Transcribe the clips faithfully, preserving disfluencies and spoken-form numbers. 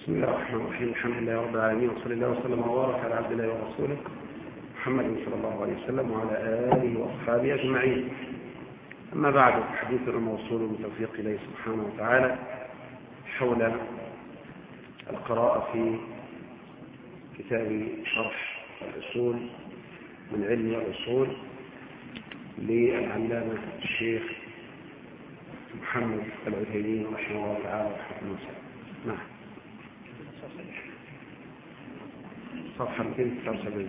بسم الله الرحمن الرحيم. الحمد لله رب العالمين، وصلى الله وسلم وبارك على عبد الله ورسوله محمد صلى الله عليه وسلم وعلى آله وأصحابه أجمعين. أما بعد، حديثنا موصول بتوفيق الله سبحانه وتعالى حول القراءة في كتاب شرح الأصول من علم الأصول للعلامة الشيخ محمد العثيمين رحمه الله تعالى رحمه الله. نعم، صفحة مئتين وتسعة وسبعين.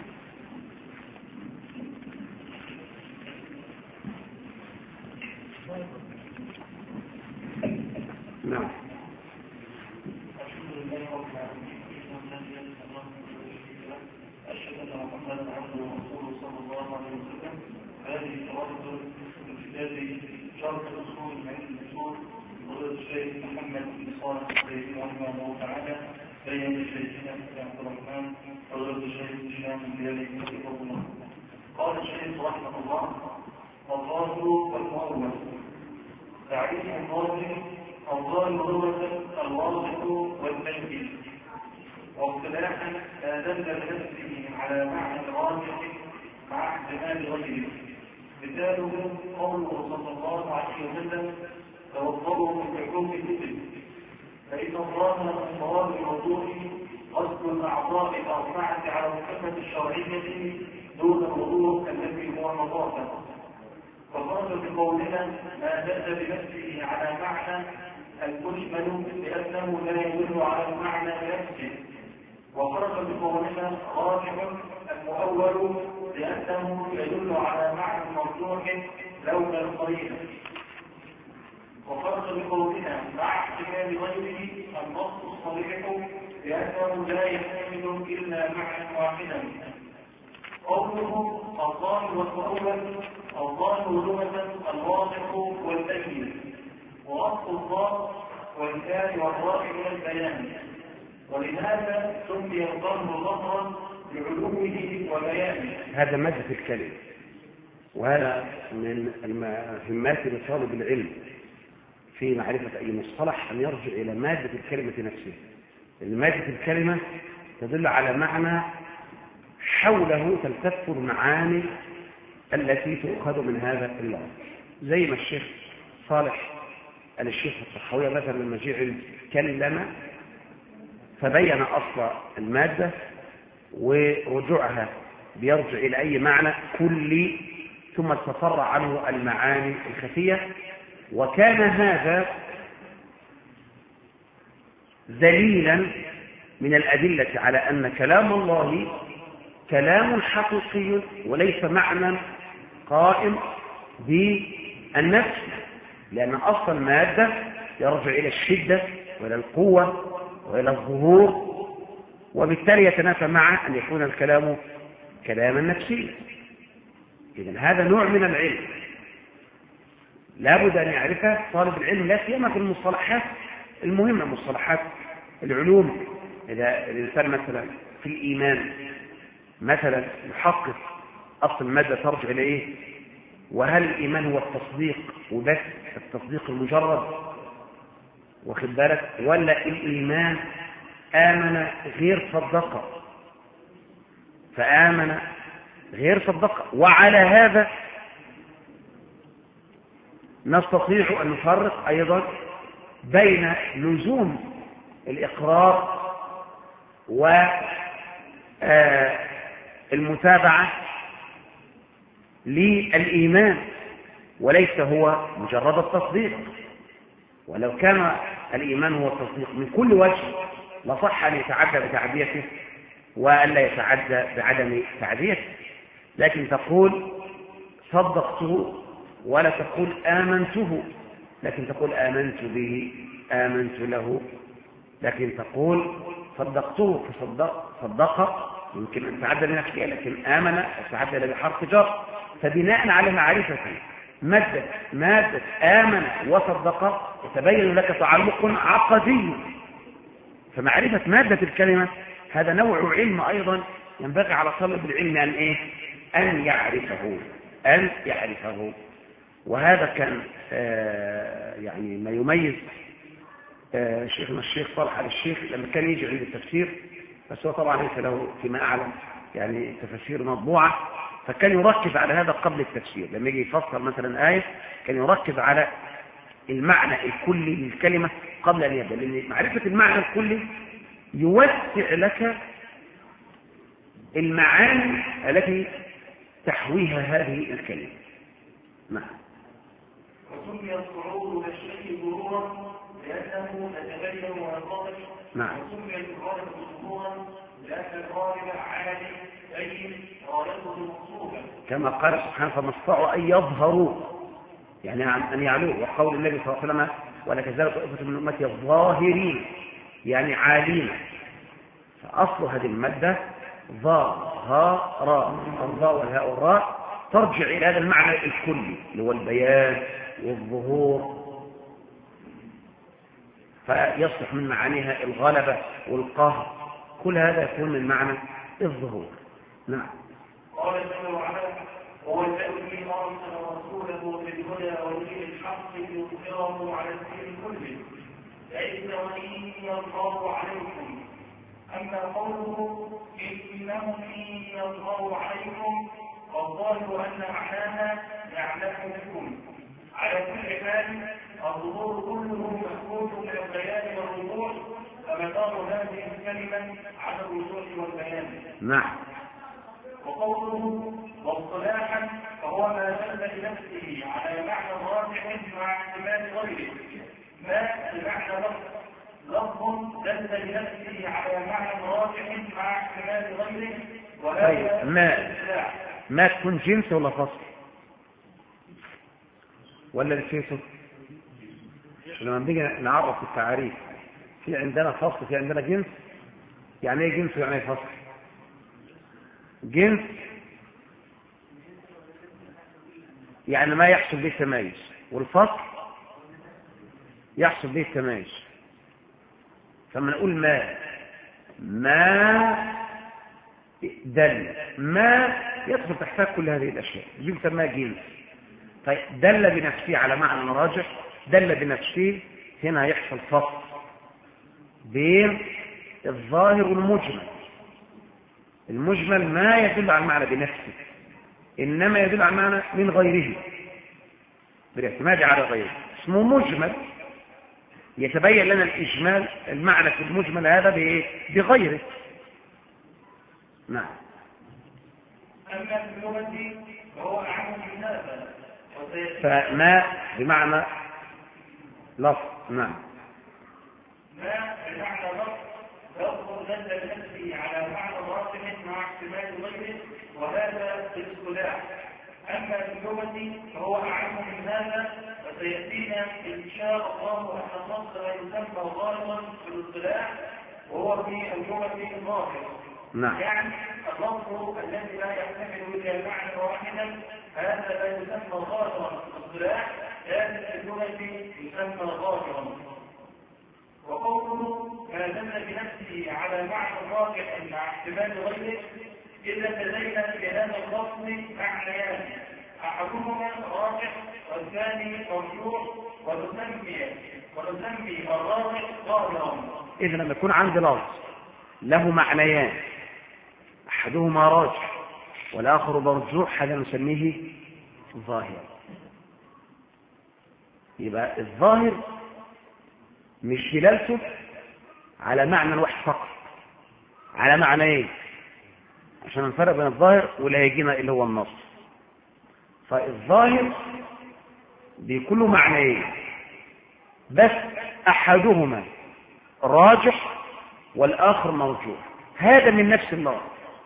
نعم. أشهد أن محمدا عبده ورسوله صلى الله عليه وسلم. هذه توصل من كتاب شرح الأصول من علم الأصول وقال الشيخ محمد بن صالح العثيمين رحمه الله تعالى بين الشيخين عبد الرحمن وقال الشيخ هشام بن يزيد رحمه الله. قال الشيخ رحمه الله: الظاهر والمؤول. تعريف الظاهر: الظاهر لغة الواضح والتنكيل، واصطلاحا ما دل بنفسه على معنى راجح مع احتمال غيره. مثاله قوله صلى الله عليه وسلم: توضؤوا من حكم الكتب، فإن الظاهر الصواب الوضوء غسل الأعضاء الأربعة على الصفة الشرعية دون الوضوء الذي هو نظافة. فخرج بقولنا ما دل بنفسه على معنى المجمل لأنه لا يدل على المعنى بنفسه. وخرج بقولنا راجح المؤول لأنه يدل على معنى مرجوح لولا القرينة. وخرج بقولنا مع احتمال غيره النص الصريح لأنه لا يحتمل إلا معنى واحدا. قوله الظاهر والمؤول: الظاهر لغة الواضح والبين، وأصل الظاهر والكاف والراء من البيان، ولهذا سمي الظاهر ظهرا لعلومه وبيانه. هذا مادة الكلمة، وهذا من المهمات لطالب العلم في معرفة أي مصطلح أن يرجع إلى مادة الكلمة نفسها. لأن مادة الكلمة تدل على معنى حوله تلتف المعاني التي تؤخذ من هذا اللفظ، زي ما الشيخ صالح قال الشيخ الطحاوية مثلا لما جه كلمة فبين أصل المادة ورجوعها بيرجع إلى أي معنى كلي ثم تفرع عنه المعاني الخفية. وكان هذا دليلا من الأدلة على أن كلام الله كلام حقيقي وليس معنى قائم بالنفس، لأن أصل المادة يرجع إلى الشدة وإلى القوة وإلى الظهور، وبالتالي يتنافى مع أن يكون الكلام كلاما نفسيا. إذن هذا نوع من العلم لابد أن يعرفه طالب العلم، لا سيما في المصطلحات المهمة، مصطلحات العلوم. إذا الإنسان مثلا في الإيمان مثلا يحقق أصل المادة ترجع إلى إيه؟ وهل الإيمان هو التصديق وبس التصديق المجرد، واخد بالك، ولا الإيمان آمن غير صدق، فآمن غير صدق. وعلى هذا نستطيع أن نفرق أيضا بين لزوم الإقرار والمتابعة للإيمان، وليس هو مجرد التصديق. ولو كان الإيمان هو التصديق من كل وجه لصح أن يتعدى بتعديته وألا يتعدى بعدم تعديته، لكن تقول صدقته ولا تقول آمنته، لكن تقول آمنت به آمنت له، لكن تقول صدقته فصدق صدق يمكن أن تعدى بنفسه، لكن آمن تعدى بحرف جر. فبناء على معرفة مادة مادة آمن وصدق يتبين لك تعلق عقدي. فمعرفة مادة الكلمة هذا نوع علم أيضا ينبغي على طالب العلم أن إيه؟ أن يعرفه أن يعرفه وهذا كان آه يعني ما يميز آه شيخنا الشيخ صالح على الشيخ لما كان يجي عند التفسير، بس هو طبعا ليس له فيما أعلم يعني تفسير مطبوعة، فكان يركز على هذا قبل التفسير. لما يجي يفسر مثلا آية كان يركز على المعنى الكلي للكلمة قبل أن يبدأ، لأن معرفة المعنى الكلي يوسع لك المعاني التي تحويها هذه الكلمة. نعم. وسمي الصعود والشيء ظهورا لأنه يتبين وينضبط. نعم. وسمي الغالب ظهورا لأن الغالب عالي أي غالبه مقصودا، كما قال سبحانه فما استطاعوا أن يظهروا يعني أن يعلوا، وقول النبي صلى الله عليه وسلم ولا تزال طائفة من أمتي الظاهرين يعني عالين. فأصل هذه المادة ظا ها راء، الظاء والهاء والراء ترجع إلى هذا المعنى الكلي اللي هو البيان والظهور، فيصلح من معانيها الغلبة والقهر، كل هذا يكون من معنى الظهور. نعم. قال جل وعلا هو الذي أرسل رسوله بالهدى ودين الحق ليظهره على الدين كله ليس ولي الله عليكم. أما قوله إنهم إن يظهروا عليكم فالظاهر أن معناها يعلم بكم. على كل حال الظهور كله مفقود من البيان والوضوح، فمدار هذه الكلمة على الوضوح والبيان. نعم. وقوله واصطلاحا فهو ما دل بنفسه على معنى راجح مع احتمال غيره. ما المعنى لفظ دل بنفسه على معنى راجح مع احتمال غيره. طيب ما ما تكون جنس ولا فصل ولا نسيته؟ لما نيجي نعرف التعاريف في عندنا فصل في عندنا جنس. يعني ايه جنس ويعني ايه فصل؟ جنس يعني ما يحصل به التمايز، والفصل يحصل به التمايز. فلما نقول ما ما دل ما يدخل تحتها كل هذه الاشياء دي بنسميها جنس. طيب دل بنفسه على معنى راجح، دل بنفسه هنا يحصل فصل بين الظاهر والمجمل. المجمل ما يدل على المعنى بنفسه، إنما يدل على المعنى من غيره بالاعتماد على غيره، اسمه مجمل. يتبين لنا الإجمال المعنى في المجمل هذا بإيه؟ بغيره. نعم. أما في اللغة فهو أعم من هذا. فما بمعنى لفظ. نعم. ما بمعنى لفظ لفظ دل بنفسه على معنى راجح مع احتمال غيره، وهذا في الاصطلاح. أما في اللغة فهو أعم من هذا، وسيأتينا إن شاء الله أن المصدر يسمى غالبا في الاصطلاح وهو في اللغة الظاهر. نعم. يعني اللفظ الذي لا يحتمل إلا معنى واحدا هذا لا يسمى غالبا في الاصطلاح، لكن في اللغة يسمى ظاهرا. وقوله ما دل بنفسه على معنى راجح مع احتمال غيره إذا تبين في هذا اللفظ معنيان، أحدهما راجح والثاني مرجوح، ونسمي ونسمي الراجح ظاهرا. إذا لما يكون عندي لفظ له معنيان أحدهما راجح والآخر مرجوح هذا نسميه ظاهر. يبقى الظاهر مش دلالته على معنى واحد فقط، على معنيين، عشان نفرق بين الظاهر ولا يجينا اللي هو النص. فالظاهر بكل معنيين بس أحدهما راجح والآخر مرجوح، هذا من نفس اللفظ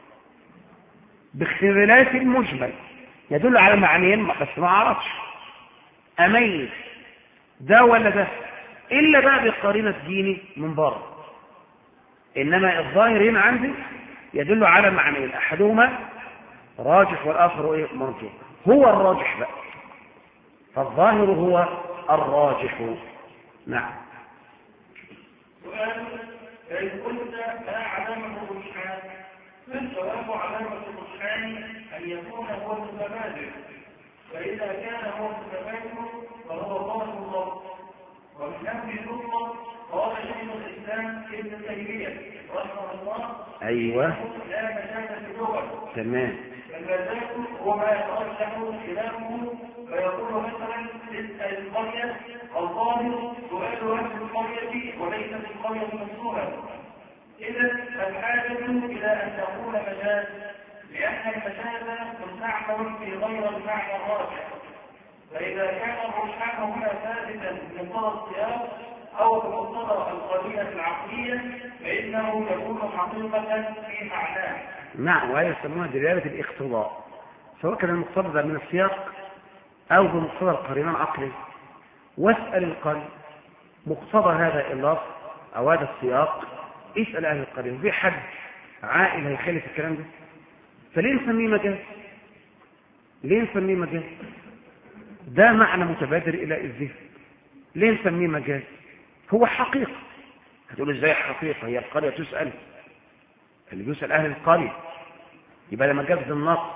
باختلاف المجمل يدل على معنيين بس ما أعرفش أميز ده ولا ده إلا بقى بقرينة ديني من بره. إنما الظاهر هنا عندي يدل على معنيين أحدهما راجح والآخر إيه؟ مرجوح. هو الراجح بقى، فالظاهر هو الراجح. نعم. سؤال: إذ قلت ما علامة الرجحان؟ فالجواب علامة الرجحان أن يكون هو المتبادل، فإذا كان هو المتبادل فهو ظاهر اللفظ، ومن هذه النقطة قال شيخ الإسلام ابن تيمية رحمه الله أيوة لا مجال في اللغة تمام. المجال هو ما يترجح خلافه فيقول مثلا اسأل القرية الظاهر سؤال أهل القرية وليست القرية مفتوحة. إذا الحاجة إلى أن تكون مجاز لأن المجاز مستعمل في غير المعنى الراجح، فإذا كان الرجحان هنا ثابتا من مقتضى السياق أو بمقتضى القرينة العقلية فإنه يكون حقيقة في معناه. نعم، وهي يسمونها دلالة الاقتضاء، سواء كان المقتضى من السياق أو بمقتضى القرينة العقلية. واسأل القرية مقتضى هذا اللفظ أو هذا السياق، اسأل أهل القرية. في حد عائل هيخالف الكلام ده؟ فليه نسميه مجاز؟ ليه نسميه مجاز؟ ده معنى متبادر إلى الذهن. ليه نسميه مجاز؟ هو حقيقة. هتقول ازاي حقيقة؟ هي القرية تسأل، اللي بيسأل أهل القرية، يبقى ده مجاز بالنص.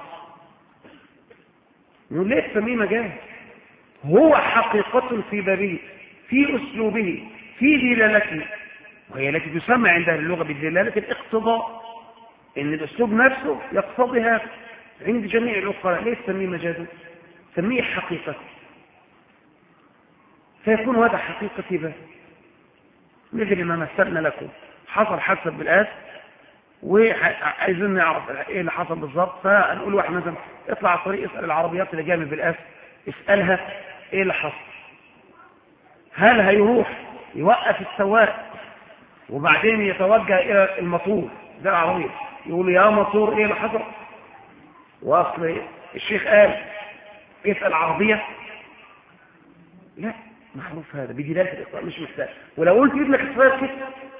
نقول ليه تسميه مجاز؟ هو حقيقة في بابه، في أسلوبه، في دلالته، وهي التي تسمى عند أهل اللغة بدلالة الاقتضاء، إن الأسلوب نفسه يقتضي هذا عند جميع العقلاء. ليه تسميه مجازا؟ سميه حقيقة، فيكون هذا حقيقة به. مثل ما مثلنا لكم، حصل حادثة بالآس وعايزين نعرف ايه اللي حصل بالظبط، فنقول واحد مثلا اطلع على الطريق اسأل العربيات اللي جايه من بالآس، اسألها ايه اللي حصل. هل هيروح يوقف السواق وبعدين يتوجه الى الموتور ده العربية يقول يا موتور ايه اللي حصل؟ واصل الشيخ قال اسأل العربية؟ لا، معروف هذا بدلالة الإقرار، مش محتاج. ولو قلت ابنك الصغير كده،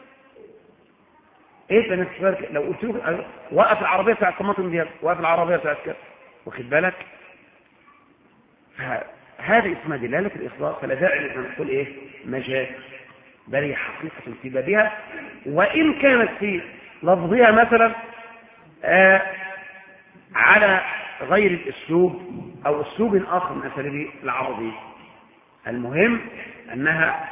ايه ابنك الصغير كده؟ لو قلت له وقف العربية بتاعت الطماطم دي، وقف العربية بتاعت كده، واخد بالك؟ هذه اسمها دلالة الإقرار، فلا داعي ان نقول ايه مجاز، بل هي حقيقة في بابها، وإن كانت في لفظها مثلا آه على غير الأسلوب أو أسلوب آخر من أساليب العربية. المهم أنها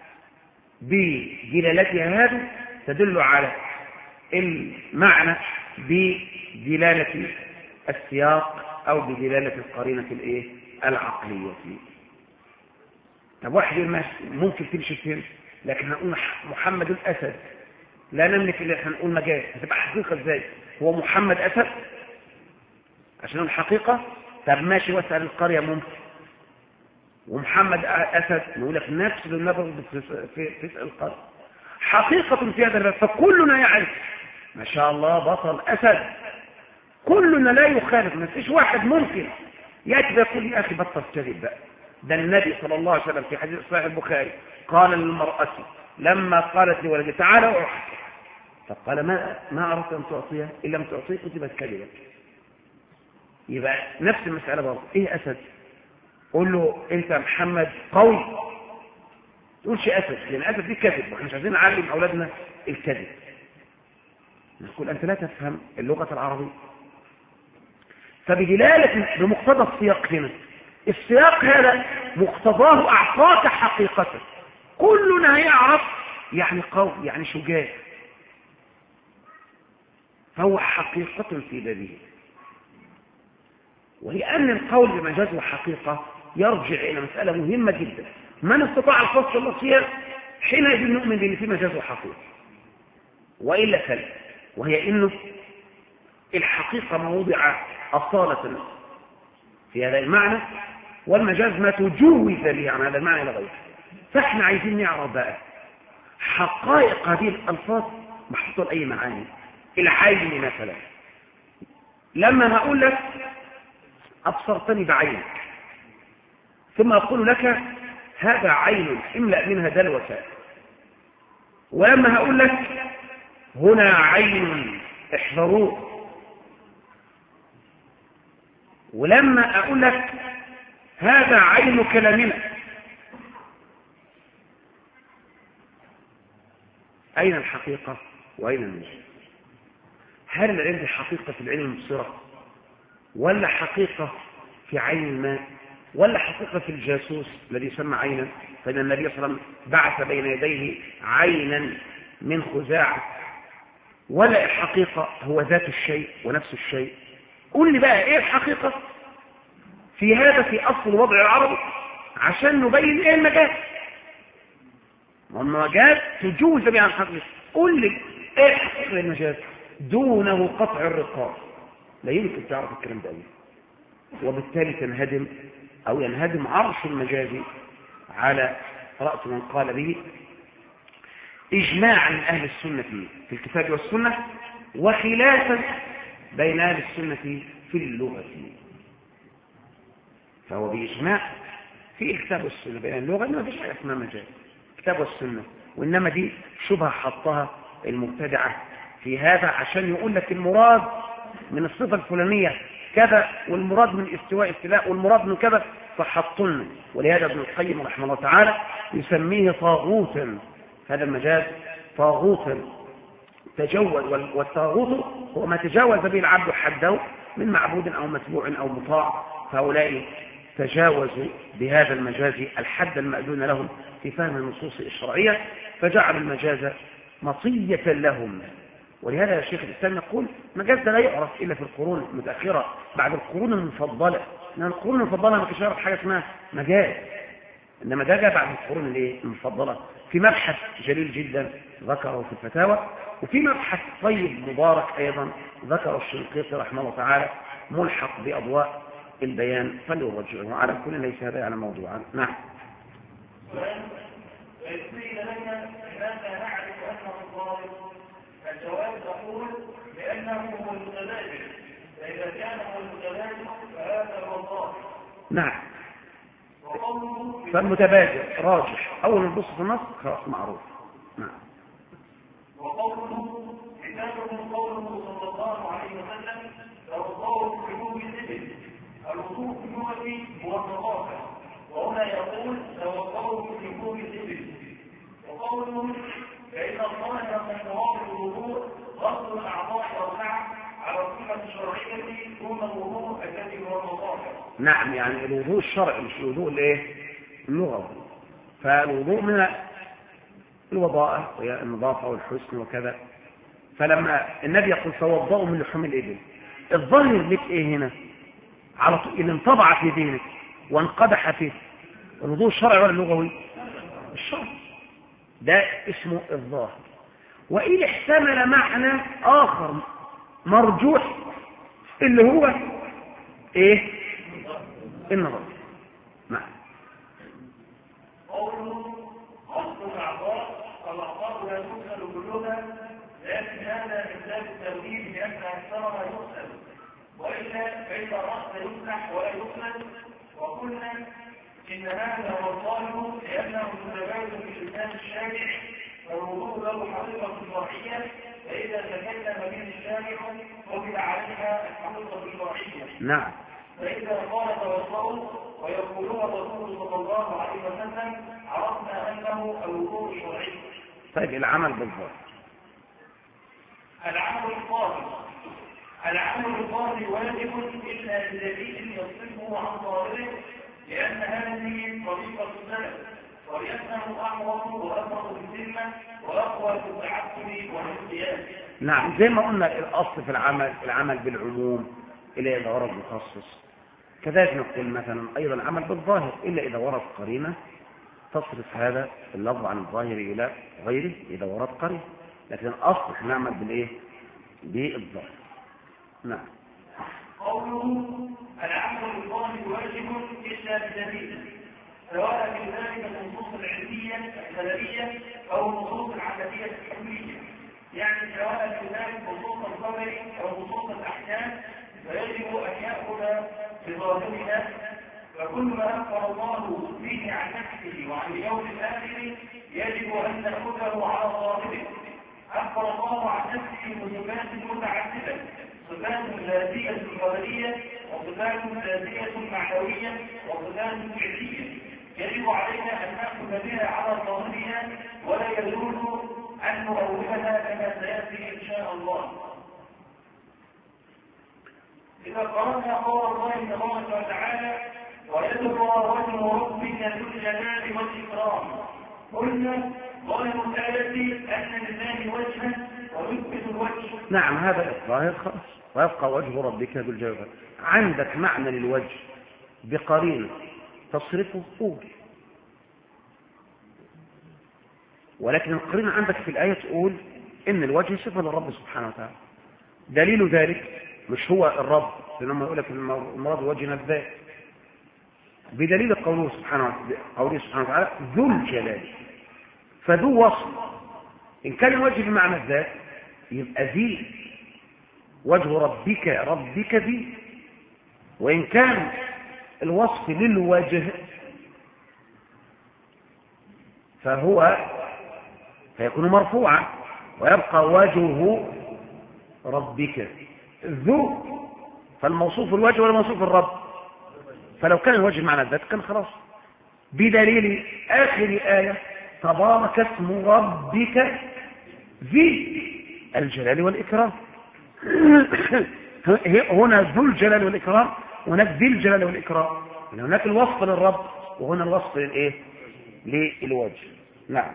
بدلالتها هذه تدل على المعنى بدلالة السياق أو بدلالة القرينة الإيه العقلية. طب واحد ممكن تمشي فين، لكن هنقول محمد الأسد، لا نملك إلا احنا نقول مجاز، هتبقى حقيقة ازاي؟ هو محمد أسد عشان الحقيقة؟ طب ماشي، واسأل القرية ممكن، ومحمد أسد نقول لك نفس النظر في تسأل القرية، حقيقة في هذا الباب. فكلنا يعرف ما شاء الله بطل أسد، كلنا لا يخالف، ما فيش واحد ممكن يأتي يقول يا أخي بطل كذب بقى. ده النبي صلى الله عليه وسلم في حديث صحيح البخاري قال للمرأة لما قالت لولدها تعالى أعطي، فقال ما ما أردت أن تعطيها، إن لم تعطيه كتبت كذبا. يبقى نفس المسألة برضه، إيه أسد؟ قول له أنت محمد قوي، تقولش أسد، لأن أسد دي كذب، وإحنا مش عايزين نعلم أولادنا الكذب. نقول أنت لا تفهم اللغة العربية. فبدلالة بمقتضى السياق هنا، السياق هذا مقتضاه أعطاك حقيقة، كلنا يعرف يعني قوي يعني شجاع، فهو حقيقة في بابه. ولأن القول بمجاز وحقيقة يرجع إلى مسألة مهمة جدا، من استطاع الفصل الأصير حينئذ نؤمن بأن في مجاز وحقيقة، وإلا فلا، وهي إنه الحقيقة ما وضع أصالة في هذا المعنى، والمجاز ما تجوز به عن هذا المعنى إلى غيره. فإحنا عايزين نعرف بقى حقائق هذه الألفاظ محطوطة لأي معاني. العين مثلا، لما هقول لك أبصرتني بعينك، ثم أقول لك هذا عين املأ منها دلوة، ولما هقول لك هنا عين احذروه، ولما أقول لك هذا عين كلامنا، أين الحقيقة وأين المجاز؟ هل العلم حقيقة في العلم المبصرة، ولا حقيقة في عين الماء، ولا حقيقة الجاسوس الذي يسمى عينا، فإن النبي صلى الله عليه وسلم بعث بين يديه عينا من خزاعة، ولا الحقيقة هو ذات الشيء ونفس الشيء. قل لي بقى ايه الحقيقة في هذا في أصل الوضع العربي عشان نبين ايه المجاز، والمجاز تجوز بها الحقيقة. قل لي ايه الحقيقة المجاز دونه قطع الرقاب، لا يمكن تعرف الكلام ده، وبالتالي تنهدم أو ينهدم عرش المجاز على رأس من قال به إجماعا أهل السنة في الكتاب والسنة، وخلافا بين أهل السنة في اللغة. فهو بإجماع في الكتاب والسنة بين اللغة إنما فيش حاجة اسمها مجاز كتاب والسنة، وإنما دي شبهة حطها المبتدعة في هذا عشان يقول لك المراد من الصفة الفلانية كذا، والمراد من استواء استلاء، والمراد من كذا، فحطلنا. ولهذا ابن القيم رحمه الله تعالى يسميه طاغوتا، هذا المجاز طاغوتا تجوز، والطاغوت هو ما تجاوز به العبد حده من معبود أو متبوع أو مطاع، فهؤلاء تجاوزوا بهذا المجاز الحد المأذون لهم في فهم النصوص الشرعية، فجعل المجاز مطية لهم. ولهذا الشيخ الإسلام يقول مجاز لا يعرف إلا في القرون المتأخرة بعد القرون المفضلة، لأن القرون المفضلة ما كانش يعرف حاجة اسمها مجاز، إنما ده جاء بعد القرون المفضلة في مبحث جليل جدا ذكره في الفتاوى، وفي مبحث طيب مبارك أيضا ذكره الشنقيطي رحمه الله تعالى ملحق بأضواء البيان، فليرجعه على كل ليس هذا على موضوعا. نعم. ويقول لنا ماذا نعرف أنه الظالم؟ الجواب تقول لأنه هو المتبادل، فإذا كان هو المتبادل فهذا هو الظالم. نعم. فالمتبادل راجح، أول ما نبص في النص خلاص معروف. نعم. وقوله كتابه قوله صلى الله عليه وسلم توضأوا في وجوه الإبل، الوضوء في اللغة هو النظافة، وهنا يقول توضأوا في وجوه الإبل. وقوله فإن الظاهر من مواقف الوضوء غسل الأعضاء والسعة على الصفة الشرعية دون الوضوء الذي هو النظافة. نعم، يعني الوضوء الشرعي مش الوضوء الايه اللغوي، فالوضوء من الوضاءة وهي النظافة والحسن وكذا. فلما النبي يقول توضأوا من لحوم الإبل، الظاهر لك ايه هنا على طول اللي انطبع في ذهنك وانقدح فيه الوضوء الشرعي ولا اللغوي؟ الشرعي، ده اسمه الظاهر. وإن احتمل معنى آخر مرجوح اللي هو ايه النظر. نعم. قوله غسل الأعضاء، الأعضاء لا تغسل كلها، لكن هذا من باب التوحيد بأن أكثرها يغسل، وإلا فإن الرأس يمسح ولا يغسل. وقلنا إن هذا هو الظاهر لأنه متبادل في لسان الشارع، والوضوء له حقيقة شرعية، فإذا تكلم به الشارع قبل عليها الحقيقة الشرعية. نعم. فإذا قال توضأوا ويقولون الرسول صلى الله عليه وسلم عرفنا أنه الوضوء الشرعي. طيب العمل بالظاهر. العمل الظاهر العمل الظاهر واجب إلا بدليل يصرفه عن ظاهره، لأن هذه طريقة السلف، ولأنه أعظم وأبرز في الذمة وأقوى في التعبد والاحتياج. نعم، زي ما قلنا الأصل في العمل العمل بالعموم إلا إذا ورد مخصص، كذلك نقول مثلا أيضا العمل بالظاهر إلا إذا ورد قرينة تصرف هذا اللفظ عن الظاهر إلى غيره إذا ورد قرينة، لكن الأصل نعمل بالإيه؟ بالظاهر. نعم. قوله العمل الظاهر واجب إلا بدليل، سواء في ذلك النصوص العلمية السلبية أو النصوص العملية الحكمية، يعني سواء في ذلك نصوص القدر أو نصوص الأحكام، فيجب أن يأخذ بظاهرها. فكل ما أخبر الله فيه عن نفسه وعن اليوم الآخر يجب أن نأخذه على ظاهره. أخبر الله عن نفسه بصفات متعددة، صفات ذاتية قدرية، وصفات ذاتية معنوية، وصفات فعلية، يجب علينا أن نأخذ بها على ظاهرها، ولا يجوز أن نؤولها كما سيأتي إن شاء الله. إذا قرأنا قول الله تبارك وتعالى ويبقى وجه ربك ذو الجلال والإكرام. قلنا ظاهر الآية أن لله وجها ويثبت الوجه. نعم هذا الظاهر خلاص. ويبقى وجه ربك ذو الجلال. عندك معنى للوجه بقرينة تصرفه قول، ولكن القرينة عندك في الآية تقول إن الوجه صفة للرب سبحانه وتعالى. دليل ذلك مش هو الرب، لما يقول لك المراد وجهنا الذات، بدليل قوله سبحانه قوله سبحانه وتعالى ذو الجلال. فذو وصف، إن كان الوجه بمعنى الذات يبقى ذي، وجه ربك ربك ذي. وإن كان الوصف للوجه فهو فيكون مرفوعا، ويبقى وجه ربك ذو، فالموصوف الوجه ولا موصوف الرب. فلو كان الوجه معنى الذات كان خلاص، بدليل آخر آية تبارك اسم ربك ذي الجلال والإكرام. هنا ذو الجلال والإكرام، وهناك ذي الجلال والإكرام. هناك الوصف للرب وهنا الوصف للإيه؟ للوجه. نعم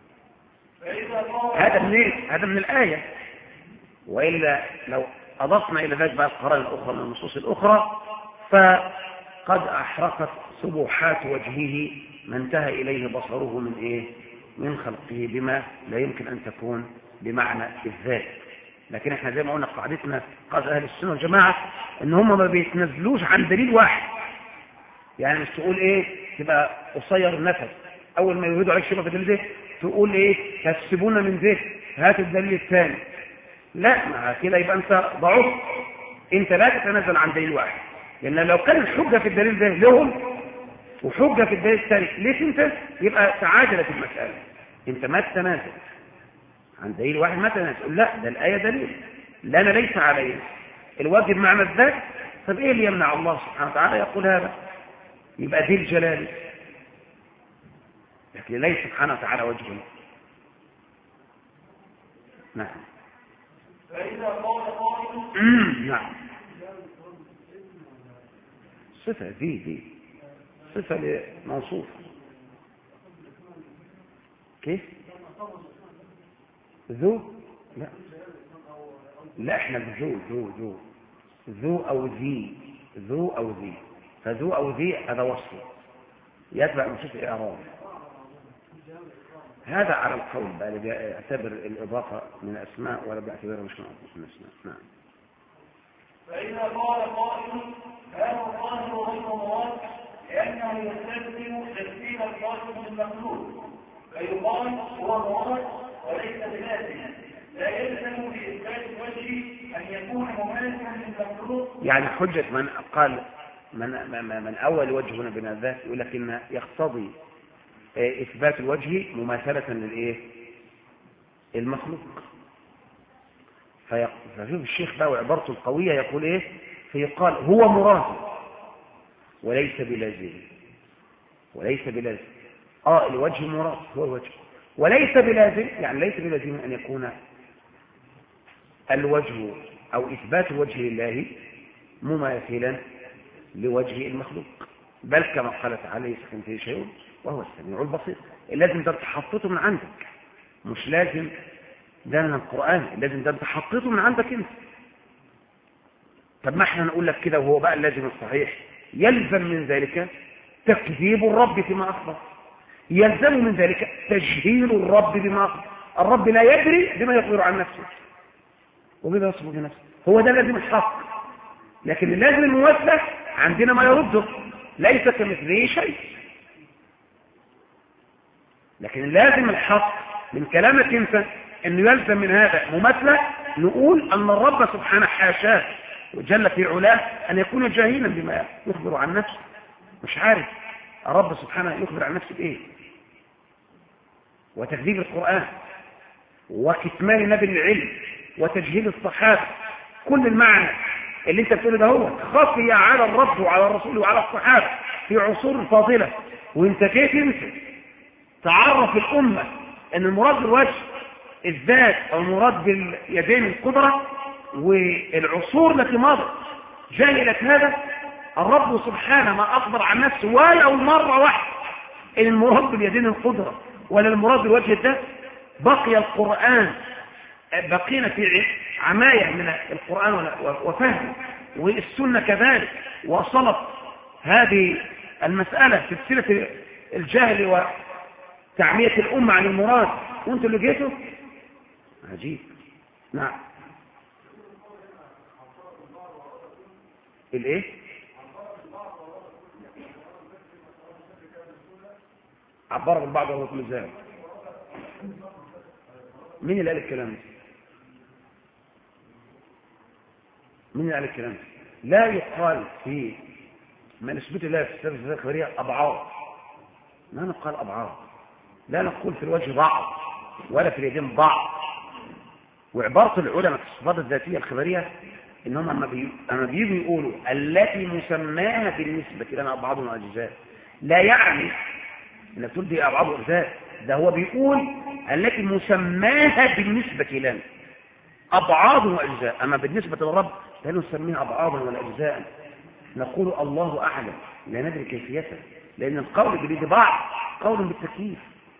هذا من هذا من الآية. وإلا لو أضفنا إلى ذلك بقى القرائن الأخرى من النصوص الأخرى فقد أحرقت سبحات وجهه ما انتهى إليه بصره من إيه؟ من خلقه، بما لا يمكن أن تكون بمعنى الذات. لكن احنا زي ما قلنا قاعدتنا قاعدة أهل السنة والجماعة إن هم ما بيتنزلوش عن دليل واحد. يعني مش تقول إيه تبقى قصير النفس، أول ما يريدوا عليك شبه بالدليل ده تقول إيه تحسبون من ذه هات الدليل الثاني. لا، مع كده يبقى أنت ضعف. أنت لا تتنازل عن دليل واحد، لأن لو كان الحجة في الدليل ده لهم وحجة في الدليل الثاني ليش أنت، يبقى تعادلت المسألة. أنت ما تتنازل عن دليل واحد، ما تنازل. لا، ده الآية دليل لنا ليس عليه الواجب معنى الذات. طب إيه اللي يمنع الله سبحانه وتعالى يقول هذا؟ يبقى ذي الجلال، لكن ليس سبحانه وتعالى وجهه. نعم فإذا قال قائل نعم صفة ذي ذي صفة لموصوف. كيف ذو؟ لا لا احنا ذو ذو ذو ذو او ذي ذو او ذي فذو او ذي هذا وصف يتبع نصوص الاعراب. هذا على القول بقى اللي بيعتبر الاضافه من الاسماء ولا بيعتبرها مش من الاسماء. نعم. فإذا قال قائل هذا الظاهر غير مراد لأنه يستلزم تفسير الظاهر بالمخلوق، فيقال هو مراد وليس بلازم، لا يلزم بإثبات الوجه أن يكون مماثلا للمخلوق. يعني حجة من قال من من أول وجه هنا بين الذات يقول لك إن يقتضي إثبات الوجه مماثلة للإيه؟ المخلوق. فشوف الشيخ بقى وعبارته القوية يقول إيه؟ فيقال هو مراد وليس بلازم، وليس بلازم. آه الوجه مراد هو الوجه وليس بلازم، يعني ليس بلازم أن يكون الوجه أو إثبات الوجه لله مماثلا لوجه المخلوق، بل كما قال تعالى يسخن فيه شيء وهو السميع البصير. لازم ده تحطته من عندك، مش لازم ده من القرآن، لازم ده تحطته من عندك انت. طب ما احنا نقول لك كده وهو بقى اللازم الصحيح، يلزم من ذلك تكذيب الرب فيما أخبر، يلزم من ذلك تجهيل الرب بما أخبر. الرب لا يدري بما يخبر عن نفسه وبما يصف بنفسه، هو ده لازم الحق. لكن اللازم المماثلة عندنا ما يرده، ليس كمثله شيء. لكن اللازم الحق من كلامك انت انه يلزم من هذا مماثلة، نقول ان الرب سبحانه حاشاه وجل في علاه ان يكون جاهلا بما يخبر عن نفسه، مش عارف الرب سبحانه يخبر عن نفسه بايه. وتكذيب القرآن وكتمان نبي العلم وتجهيل الصحابة، كل المعنى اللي انت بتقوله ده هو خفي على الرب وعلى الرسول وعلى الصحابة في عصور الفاضلة، وانت كيف انت تعرف الأمة ان المراد بالوجه الذات او المراد باليدين القدرة، والعصور التي مضت جاهلت هذا الرب سبحانه ما أخبر عن نفسه ولو مرة واحدة المراد باليدين القدرة ولا المراد بالوجه ده. بقي القرآن، بقينا في عماية من القرآن وفهم، والسنة كذلك وصلت هذه المسألة في سلسلة الجهل وتعمية الأمة عن المراد، وانتوا اللي جيتوا عجيب. نعم. الايه؟ عبر البعض وهو كل ذلك. مين اللي قال الكلام ده؟ مين اللي قال الكلام ده؟ لا يقال في ما نثبت الله في السيرة الذكرية أبعاد، لا نقال أبعاد، لا نقول في الوجه بعض ولا في اليدين بعض. وعبارة العلماء في الصفات الذاتية الخبرية إنهم أما بيجوا يقولوا التي مسماها بالنسبة لنا أبعاد وأجزاء، لا يعني إنك تقول دي أبعاد وأجزاء، ده هو بيقول التي مسماها بالنسبة لنا أبعاد وأجزاء. أما بالنسبة للرب لا نسميها أبعادا ولا أجزاء، نقول الله أعلم، لا ندري كيفيته، لأن القول باليد بعض قول بالتكييف.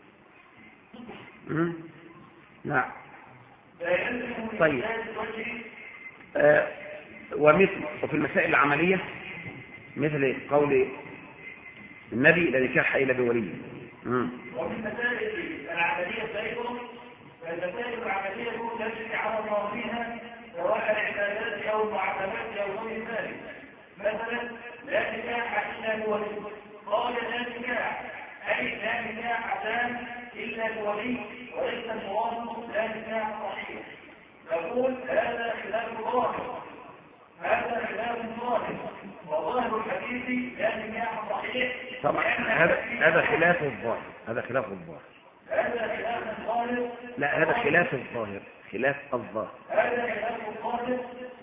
نعم. طيب. آه ومثل وفي المسائل العملية مثل قول النبي لا نكاح إلا بولي. وفي المسائل العملية أيضا، فالمسائل العملية تجري على مواضيعها سواء العبادات أو المعاملات أو غير ذلك. مثلا لا نكاح إلا بولي، قال لا نكاح أي لا نكاح تام إلا بولي، وليس المراد لا نكاح صحيح. نقول هذا خلاف ظاهر، هذا خلاف ظاهر، وظاهر الحديث لا نكاح صحيح. طبعا هذا هذا خلاف الظاهر، هذا خلاف الظاهر، هذا خلاف الظاهر. لا هذا خلاف الظاهر، خلاف الظاهر، هذا خلاف الظاهر،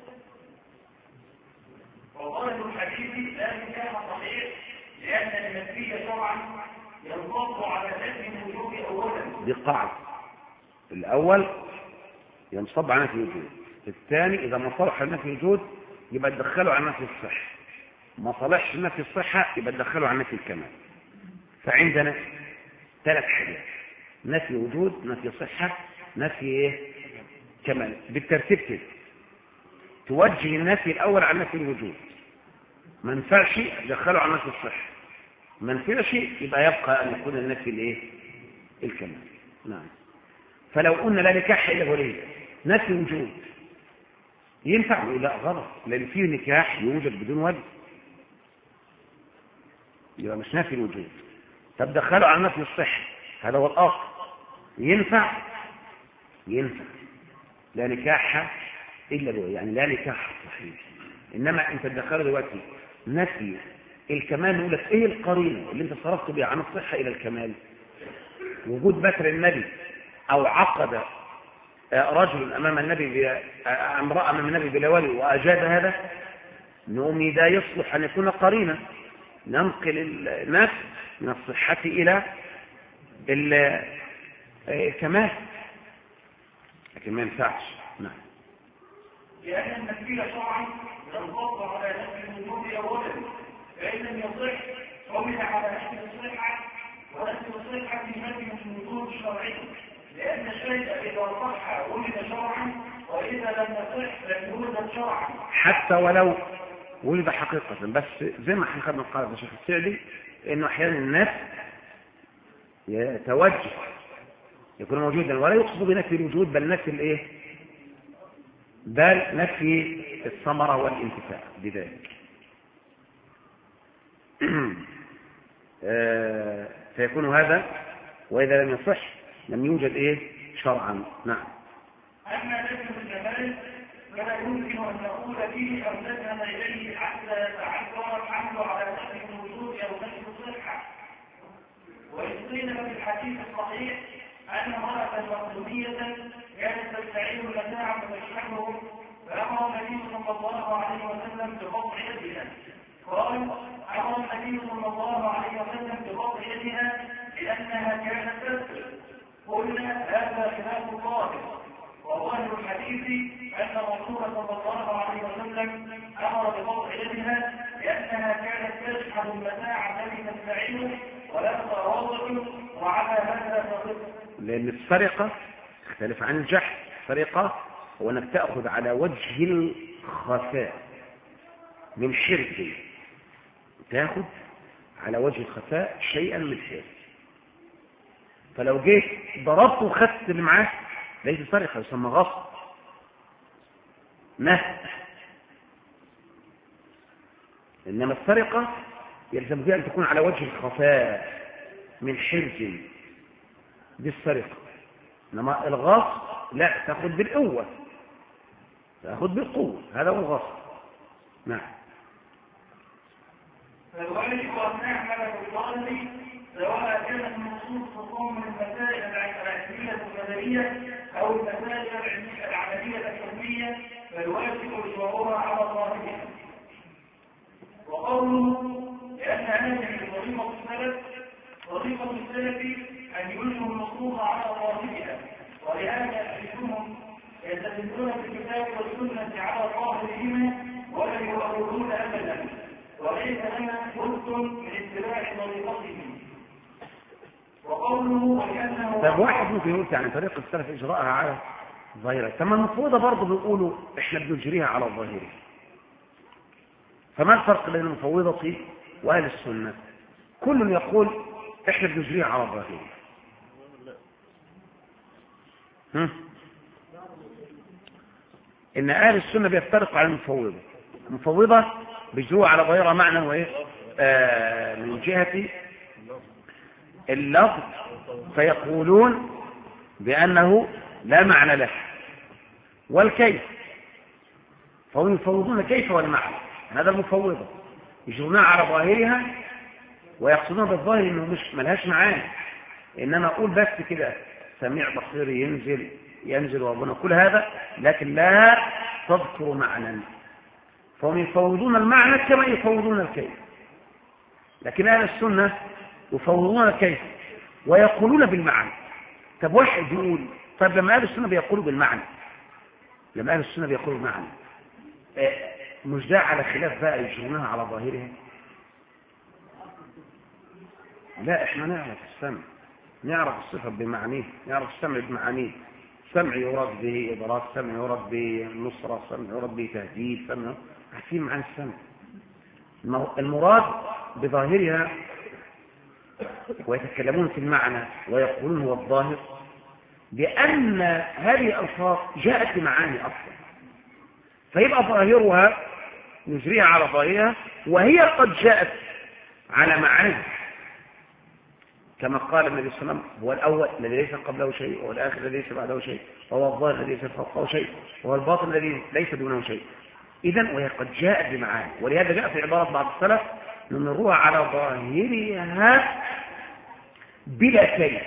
وظاهر الحديث لا نكاح صحيح، لأن المنفي شرعا ينصب على نفي الوجوب أولا. دي قاعدة. الأول ينصب على نفي الوجود، الثاني إذا ما صلح نفي الوجود يبقى تدخله على نفي الصحة، ما صلحش نفي الصحة يبقى تدخله على نفي الكمال. فعندنا ثلاث حاجات: نفي وجود، نفي صحة، نفي ايه؟ كمال، بالترتيب كده. توجه النفي الأول على نفي الوجود، ما ينفعش تدخله على نفي الصحة، ما ينفعش يبقى يبقى أن يكون النفي الايه؟ الكمال. نعم. فلو قلنا لا نكاح إلا ولي، نفي وجود، ينفع؟ لا غلط، لأن فيه نكاح يوجد بدون ولي، يبقى مش نفي الوجود. طب دخلوا على نفي الصحة، هذا هو الأصل، ينفع؟ ينفع. لا نكاح إلا بولي، يعني لا نكاح صحيح. إنما أنت تدخله دلوقتي نفي الكمال، نقول لك إيه القرينة اللي أنت صرفت بها عن الصحة إلى الكمال؟ وجود بكر النبي، أو عقد رجل أمام النبي امرأة أمام النبي بلا ولي وأجاد هذا، نومي ده يصلح أن يكون قرينة، ننقل الناس من الصحة إلى الكمال، لكن ما ينفعش. نعم. لأن المنفي شرعا ينصب على نفي الوجود أولا، فإن لم يصح حمل على نفي الصحة، ونفي الصحة في نفي الوجود الشرعي، لأن الشيء إذا صح وجد شرعا، وإذا لم يصح لم يوجد شرعا، حتى ولو ولد حقيقة. بس زي ما احنا خدنا قال الشيخ السعدي انه احيانا الناس يتوجه يكون موجودا ولا يقصد بنفي الوجود، بل نفي الايه؟ بل نفي الثمرة والانتفاع بذلك. فيكون هذا، واذا لم يصح لم يوجد ايه؟ شرعا. نعم. أما نفي الجمال فلا يمكن أن نقول فيه أو نذهب إليه حتى يتعذر الحمل على نفي الوجود أو نفي الصحة. وإذ قيل في الحديث الصحيح أن امرأة مخزومية كانت تستعين المتاع فتشحنه، فأمر النبي صلى الله عليه وسلم بقطع يدها. قال: أمر النبي صلى الله عليه وسلم بقطع يدها لأنها كانت تسرق. قلنا هذا خلاف الظاهر، وظاهر الحديث أن الرسول صلى الله عليه وسلم أمر بقطع يدها لأنها لأنها كانت تشحن المتاع الذي تستعينه ولا تتواضع وعلى هذا فقط. لأن السرقة تختلف عن الجحد. السرقة هو أنك تأخذ على وجه الخفاء من حرز، تأخذ على وجه الخفاء شيئا من حرز، فلو جيت ضربت وخدت اللي معاه ليس سرقة، يسمى غصب نهب. إنما السرقة يلزم فيها أن تكون على وجه الخفاء من حرز، دي السرقة. إنما الغصب لا، تأخذ بالقوة، تأخذ بالقوة، هذا هو الغصب. نعم. فالواجب أن نعمل بالظالم سواء كانت النصوص تصوم من المسائل العلمية المدنية أو المسائل العملية الحكمية، فالواجب إجراؤها على ظاهرها. وقوله لأن هذه طريقة السلف طريقة السلف أن يلزم النصوص على ظاهرها، ولهذا يجدهم يستدلون بالكتاب والسنة على ظاهرهما ولا يؤولون أبدا، وليس لنا بد من اتباع طريقتهم. وقوله ولأنه طب واحد ممكن يقول يعني طريقة السلف إجراءها على ظاهرها، ثم المفروضة برضه بيقولوا إحنا بنجريها على ظاهرها. فما الفرق بين المفوضة وأهل السنة؟ كل يقول إحنا بنجريها على ظاهرها. إن أهل السنة بيفترقوا على المفوضة. المفوضة بيجروها على ظاهرها معنى وإيه؟ آه من جهة اللفظ، فيقولون بأنه لا معنى له، والكيف فهم يفوضون كيف والمعنى. هذا المفوضة يجرونها على ظاهرها ويقصدون بالظاهر انه مش ملهاش معاني، انما اقول بس كده سميع بصير ينزل ينزل وربنا كل هذا، لكن لا تذكر معنى. فهم يفوضون المعنى كما يفوضون الكيف. لكن اهل السنه يفوضون الكيف ويقولون بالمعنى. طب واحد يقول طب لما اهل السنه بيقولوا بالمعنى لما اهل السنه بيقولوا بالمعنى مش ده على خلاف بقى يجرونها على ظاهرها؟ لا، احنا نعرف السمع، نعرف الصفة بمعنيه، نعرف السمع بمعنيه. سمع يراد به إدراك، سمع يراد به نصرة، سمع يراد به تهديد، سمع عارفين معنى السمع. المراد بظاهرها ويتكلمون في المعنى ويقولون هو الظاهر بأن هذه الألفاظ جاءت بمعاني أصلا، فيبقى ظاهرها نجريها على ظاهرها وهي قد جاءت على معاني، كما قال النبي صلى الله عليه وسلم هو الأول الذي ليس قبله شيء، وهو الآخر الذي ليس بعده شيء، وهو الظاهر الذي ليس فوقه شيء، وهو الباطن الذي ليس دونه شيء. إذن وهي قد جاءت بمعاني، ولهذا جاء في عبارة بعض السلف نمرها على ظاهرها بلا كيف.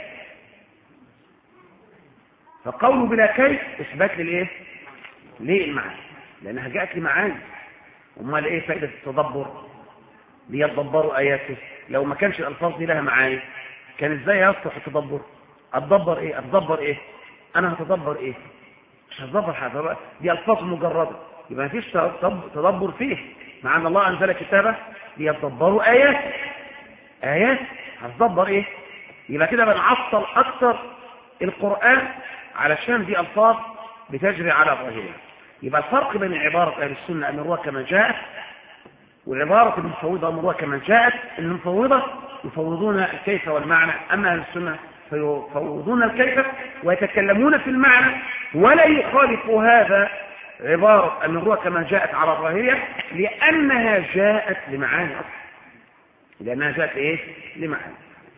فقوله بلا كيف إثبات للإيه؟ ليه المعنى؟ لأنها جاءت لمعاني. امال إيه فائدة التدبر؟ ليتدبروا آياته. لو ما كانش الألفاظ دي لها معاني كان إزاي يصلح التدبر؟ أتدبر إيه؟ أتدبر إيه؟ أنا هتدبر إيه؟ مش هتدبر حاجة، دي ألفاظ مجردة، يبقى ما فيش تدبر فيه. مع أن الله أنزل كتابه ليتدبروا آيات آيات هتدبر إيه؟ يبقى كده بنعطل أكثر القرآن علشان دي ألفاظ بتجري على ظاهرها. يبقى الفرق بين عبارة أهل السنة أن الروح كما جاءت والعبارة المفوضة أمرها كما جاءت. المفوضة يفوضون الكيف والمعنى، أما أهل السنة فيفوضون الكيف ويتكلمون في المعنى، ولا يخالف هذا عبارة أن الروح كما جاءت على ظاهرها لأنها جاءت لمعاني أصلا، لأنها جاءت إيه؟ لمعاني.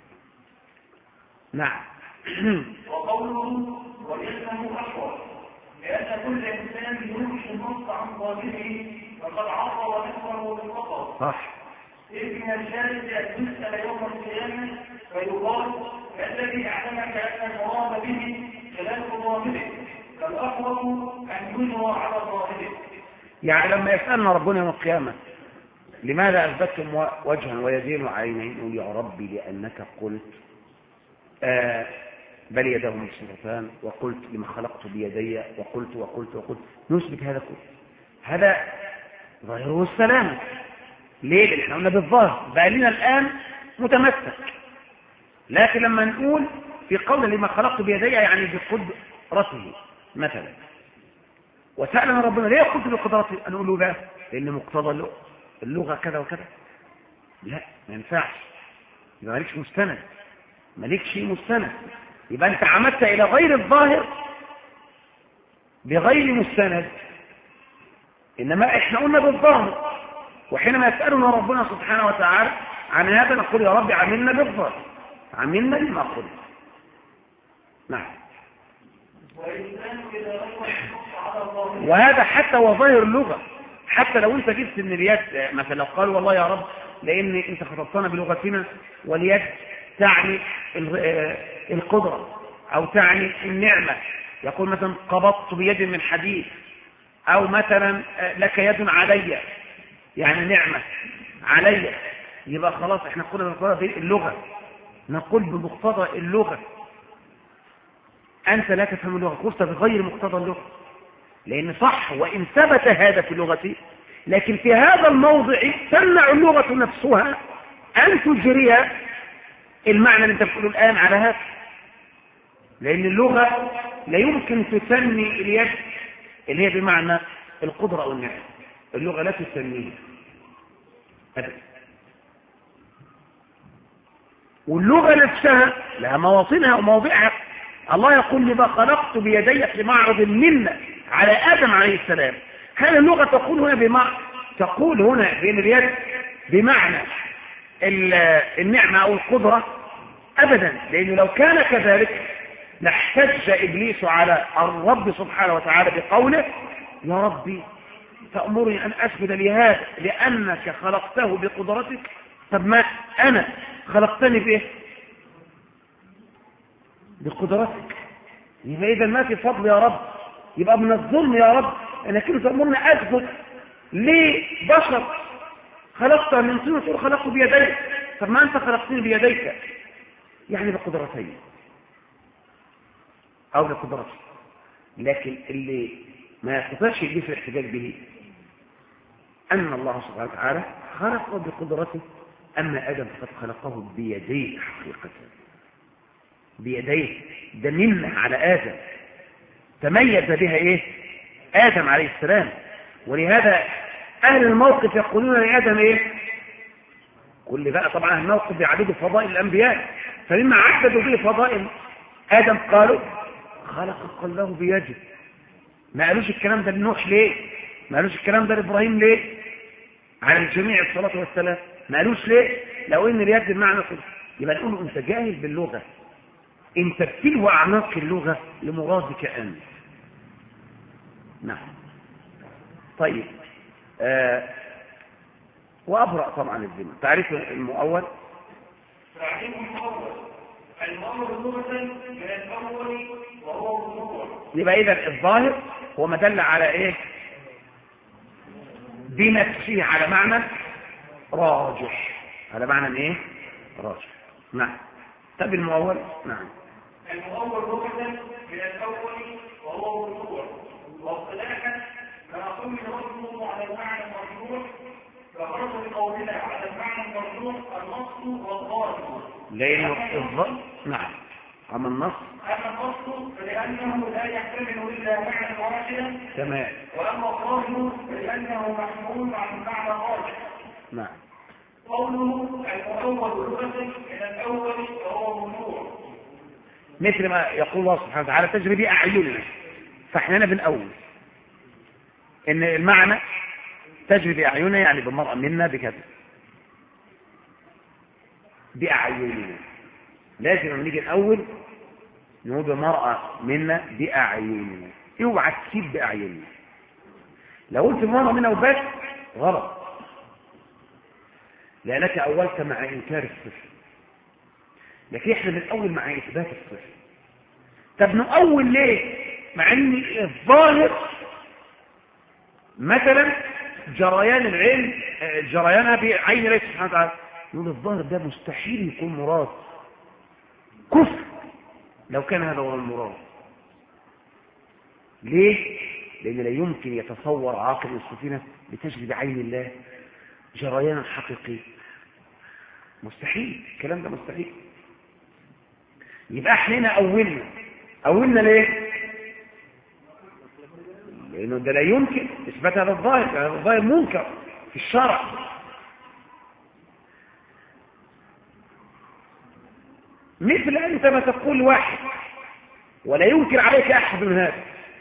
نعم. وقوله ويسمه أشهر لأن كل إنسان يمشي النص عن ظاهره وقد عرض نفسه بالخطر. صح. إذ من الشارد أن يسأل يوم القيامة فيقال الذي أعلمك أن المراد به خلاف ظاهره فالأحوط أن يجرى على ظاهره. يعني لما يسألنا ربنا يوم القيامة لماذا أثبتتم وجها ويدين وعينين؟ نقول يا ربي لأنك قلت آه بل يداه مبسوطتان، وقلت لما خلقت بيدي، وقلت وقلت وقلت. نثبت هذا كله، هذا ظاهره السلامة. ليه؟ لأن احنا قلنا بالظاهر بقى لنا الآن متمسك. لكن لما نقول في قول لما خلقت بيدي يعني بقدرته مثلا، وسألنا ربنا ليه قلت بقدرته؟ نقول له لا لأن مقتضى اللغة كذا وكذا. لا ما ينفعش، يبقى مالكش مستند، مالكش مستند، يبقى أنت عمدت إلى غير الظاهر بغير مستند. إنما إحنا قلنا بالظاهر، وحينما يسألنا ربنا سبحانه وتعالى عن هذا نقول يا رب عملنا بالظاهر، عملنا لما قلنا. نعم. وهذا حتى وظاهر اللغة، حتى لو انت جبت من اليد مثلا، لو قال والله يا رب لان انت خطبتنا بلغتنا واليد تعني القدرة او تعني النعمة، يقول مثلا قبضت بيد من حديد، او مثلا لك يد علي يعني نعمة علي، يبقى خلاص احنا قلنا بمقتضى اللغة، نقول بمقتضى اللغة. أنت لا تفهم اللغة، قلت بغير مقتضى اللغة، لأن صح وإن ثبت هذا في اللغة، لكن في هذا الموضع تمنع اللغة نفسها أن تجري المعنى اللي أنت بتقوله الآن على هذا، لأن اللغة لا يمكن تسمي اليد اللي هي بمعنى القدرة أو النعمة، اللغة لا تسميها أبدا. واللغة نفسها لها مواطنها ومواضعها. الله يقول لما خلقت بيدي في معرض المنة على آدم عليه السلام. هل اللغة تقول هنا بمعنى تقول هنا بين اليد بمعنى النعمة أو القدرة؟ أبدا، لأنه لو كان كذلك لاحتج إبليس على الرب سبحانه وتعالى بقوله يا ربي تأمرني أن أسجد لهذا لأنك خلقته بقدرتك. طب ما أنا خلقتني بإيه؟ بقدرتك. يبقى إذا ما في فضل يا رب، يبقى من الظلم يا رب أنك أنت تأمرني أسجد لبشر خلقته من طين وتقول خلقته بيديك. طب ما أنت خلقتني بيديك يعني بقدرتين أو بقدرتك. لكن اللي ما يستطيعش يجي في الاحتجاج به أن الله سبحانه وتعالى خلقه بقدرته، أما آدم فقد خلقه بيديه حقيقة، بيديه. ده منه على آدم تميز بها إيه؟ آدم عليه السلام. ولهذا أهل الموقف يقولون لآدم إيه؟ كل بقى طبعا أهل الموقف يعبدوا فضائل الأنبياء، فلما عبدوا به فضائل آدم قالوا خلق الله بيده. ما قالوش الكلام ده لنوح ليه؟ ما قالوش الكلام ده لإبراهيم ليه؟ على الجميع الصلاة والسلام. ما قالوش ليه؟ لو إن اليد بمعنى كده. يبقى نقول أنت جاهل باللغة، أنت بتلوى أعماق اللغة لمرادك أنت. نعم. طيب آه وأبرأ طبعا الذمة. تعريف المؤول؟ تعريف المؤول المؤول لغة من الأول وهو الظهور. يبقى إذا الظاهر هو ما دل على إيه؟ بنفسه على معنى راجح، على معنى إيه؟ راجح. نعم. طب المؤول؟ نعم. المؤول لغة من الأول وهو الظهور، واصطلاحا ما سمي رده على المعنى المرجوح، فخرج بقولنا على المعنى المرجوح النص والظاهر. لأنه الظاهر نعم. أما النص أما النص فلأنه لا يحتمل إلا معنى واحدا. تمام. وأما الظاهر فلأنه محمول عن المعنى الراجح. نعم. قوله المؤول لغة من الأول وهو الظهور، مثل ما يقول الله سبحانه وتعالى تجري بأعيننا، فاحنا هنا بنقول ان المعنى تجري بأعيننا يعني بالمرأة منا بكذا بأعيننا. لازم لما نيجي نقول نقول بمرأة منا بأعيننا، اوعى تسيب بأعيننا. لو قلت بمرأة منا وبس غلط، لأنك أولت مع إنكار الصفة، لكن احنا بنقول مع إثبات الصفة. طب نقول ليه؟ مع ان الظاهر مثلا جريان العين جريانها بعين الله سبحانه وتعالى، نقول الظاهر ده مستحيل يكون مراد، كفر لو كان هذا هو المراد. ليه؟ لأن لا يمكن يتصور عاقل السفينة بتجري بعين الله جريانا حقيقي؟ مستحيل، الكلام ده مستحيل. يبقى احنا أولنا أولنا ليه؟ لأنه ده لا يمكن إثبات هذا الظاهر، هذا الظاهر منكر في الشرع. مثل أنت ما تقول واحد ولا ينكر عليك أحد من هذا.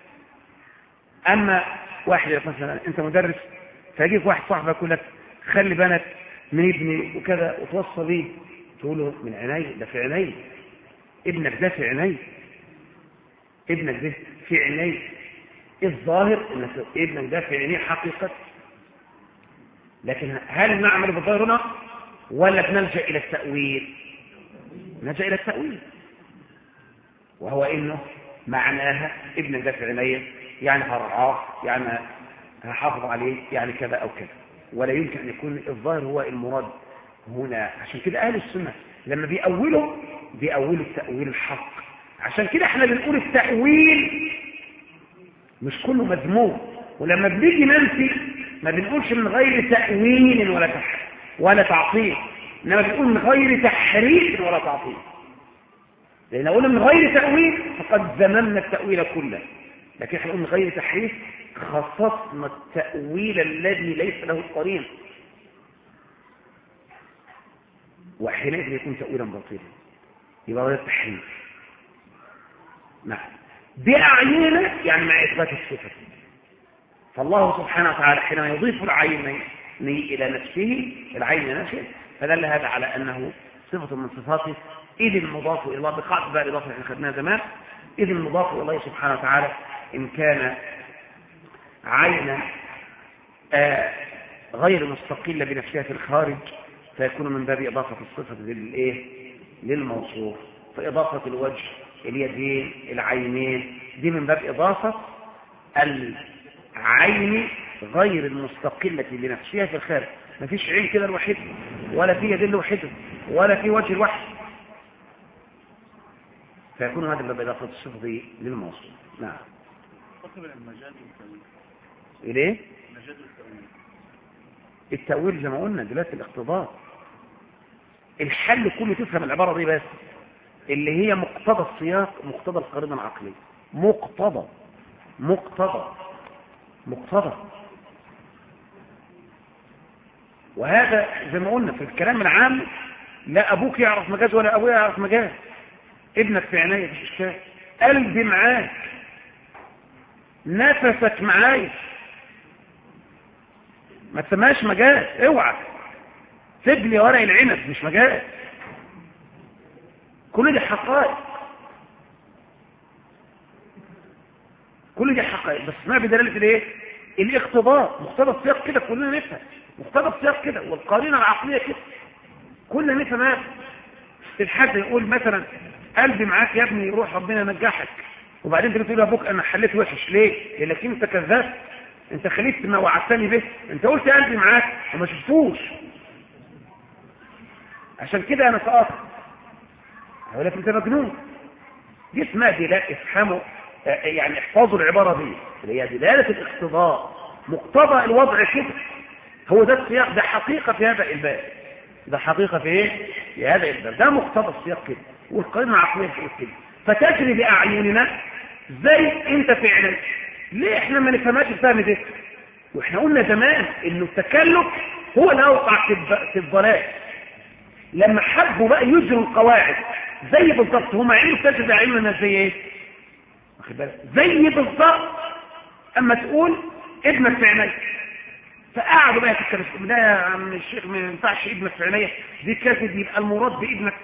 أما واحد مثلا أنت مدرس فيجيك واحد صاحبك يقول لك خلي بالك من ابني وكذا وتوصى بيه، تقول له من عيني، ده في عيني، ابنك ده في عيني، ابنك ده في عيني. الظاهر ان ابنك ده في عينيه حقيقة، لكن هل نعمل بالظاهر هنا ولا بنلجأ إلى التأويل؟ نلجأ إلى التأويل، وهو إنه معناها ابنك ده في عيني يعني هرعاه، يعني هحافظ عليه، يعني كذا أو كذا، ولا يمكن أن يكون الظاهر هو المراد هنا. عشان كده أهل السنة لما بيأولوا بيأولوا التأويل الحق. عشان كده احنا بنقول التأويل مش كله مذموم، ولما بنيجي ننفي ما بنقولش من غير تأويل ولا تح... ولا تعطيل، انما بنقول من غير تحريف ولا تعطيل. لأن قلنا من غير تأويل فقد ذممنا التأويل كله، لكن احنا قلنا من غير تحريف خصصنا التأويل الذي ليس له قرين، وحينئذ يكون تأويلا باطلا، يبقى هذا التحريف. نعم، بأعيننا يعني مع إثبات الصفة. فالله سبحانه وتعالى حينما يضيف العين إلى نفسه، العين نفسه، فدل هذا على أنه صفة من صفاته، إذ المضاف إلى الله بقاعدة بقى الإضافة اللي خدناها زمان، إذ المضاف إلى الله سبحانه وتعالى إن كان عينا آه غير مستقلة بنفسها في الخارج فيكون من باب إضافة الصفة للإيه؟ للموصوف. فإضافة الوجه، اليدين، العينين، دي من باب إضافة العين غير المستقلة بنفسها في الخارج. ما فيش عين كده الوحيد، ولا في يدين الوحيد، ولا في وجه الوحيد، فيكون هذا من باب إضافة الصفة للموصوف. نعم. إليه؟ التأويل زي ما قلنا دلوقتي الاقتضاء. الحل كله تفهم العبارة دي بس، اللي هي مقتضى السياق، مقتضى القرينة العقلية، مقتضى مقتضى مقتضى. وهذا زي ما قلنا في الكلام العام، لا أبوك يعرف مجاز ولا أبويا يعرف مجاز، ابنك في عينيا مفيش إشكال، قلبي معاك، نفسك معايا، ما تسماش مجاز، اوعى سيب لي ورق العنب، مش مجاز. كل دي حقائق، كل دي حقائق، بس ما بدلالة الايه؟ الاقتضاء. مقتضى السياق كده كلنا نفهم، مقتضى السياق كده، والقرينة العقلية كده كلنا نفهم هذا. الحد يقول مثلا قلبي معاك يا ابني، يروح ربنا ينجحك، وبعدين تقول له ابوك انا حليت وحش ليه؟ لانك انت كذاب، انت خليت ما وعدتني به، انت قلت قلبي معاك وما شفتوش، عشان كده انا سقطت. هقول لك انت مجنون. دي اسمها دلاله، افهموا يعني احفظوا العباره دي اللي هي دلاله الاقتضاء، مقتضى الوضع كده، هو ده السياق، ده حقيقه في هذا الباب، ده حقيقه في ايه؟ في هذا الباب، ده مقتضى السياق كده، والقرينه العقليه بتقول كده. فتجري باعيننا زي انت في عينك. ليه احنا ما نفهمهاش الفهم ده؟ واحنا قلنا زمان انه التكلف هو اللي اوقع في الضلال. لما حبوا بقى يجروا القواعد زي بالضبط، هم عينوا تجري باعيننا زي ايه؟ واخد بالك؟ زي بالضبط اما تقول ابنك في عينيك، فقعدوا بقى يتكلموا، ده يا عم الشيخ ما ينفعش ابنك في عينيا، دي كذب، يبقى المراد بابنك.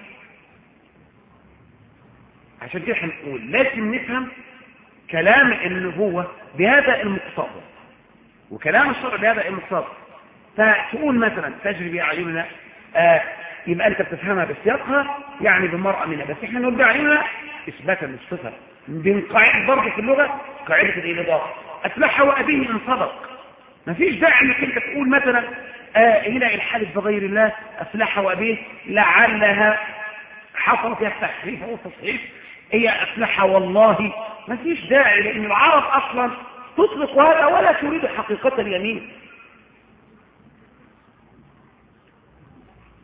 عشان كده هنقول لازم نفهم كلام النبوة بهذا المقتضى، وكلام الشرع بهذا المقتضى. فتقول مثلا تجري بأعيننا، آه يبقى انت بتفهمها بسياقها يعني بالمرأة منها، بس احنا نقول بأعيننا اثباتا للصفة، بنقاعد برضه في اللغة قاعدة الإضافة، أفلح وأبيه إن صدق. ما فيش داعي انك انت تقول مثلا آه هنا الحادث بغير الله أفلح وأبيه لعلها حصل فيها التحريف أو التصحيف، هي أفلح والله، ما فيش داعي، لأن العرب أصلا تطلق هذا ولا تريد حقيقة اليمين.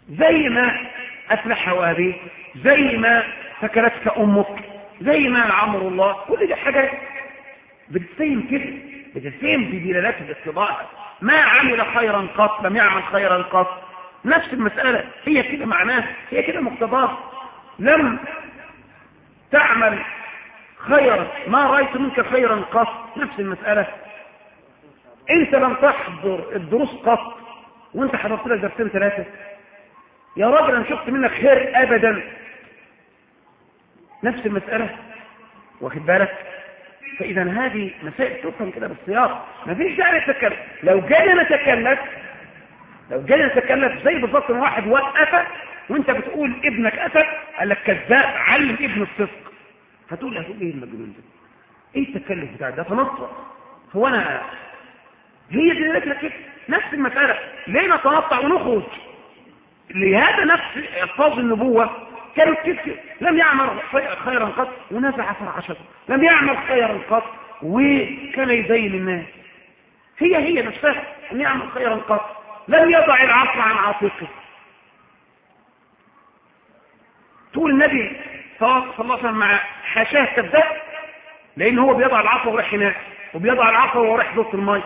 زي ما أفلح وأبيه، زي ما فكرتك أمك، زي ما عمر الله، كل دي حاجات بتتسيم كده، بتتسيم بدلالات الاقتضاء. ما عمل خيرا قط لم يعمل خيرا قط، نفس المسألة هي كده معناه، هي كده مقتضاه. لم تعمل خيرا ما رأيت منك خيرا قط، نفس المسألة. انت لم تحضر الدروس قط وانت حضرت لك درسين ثلاثة، يا راجل انا شفت منك خير ابدا، نفس المسألة. واخد بالك؟ فاذا هذه مسائل تفهم كده بالسياق، ما فيش داعي نتكلم. لو جانا نتكلم لو جانا نتكلم زي بالظبط ان واحد وقفك وانت بتقول ابنك اتى قال لك كذاب علم ابن الصدق، هتقول هتقول ايه المجنون ده؟ ايه التكلف بتاع ده؟ تنطع. هو انا هي دي لك كده نفس المسألة. ليه نتنطع ونخرج؟ لهذا نفس الفاظ النبوة كانت كده، لم يعمل خيرا قط ونزع فرعشته، لم يعمل خيرا قط وكان يزين الناس. هي هي نفسها لم يعمل خيرا قط، لم يضع العصا عن عاتقه. تقول النبي صلى الله عليه وسلم مع حاشاه كذاب، لان هو بيضع العصا وراح هناك، وبيضع العصا وراح دوت الماء.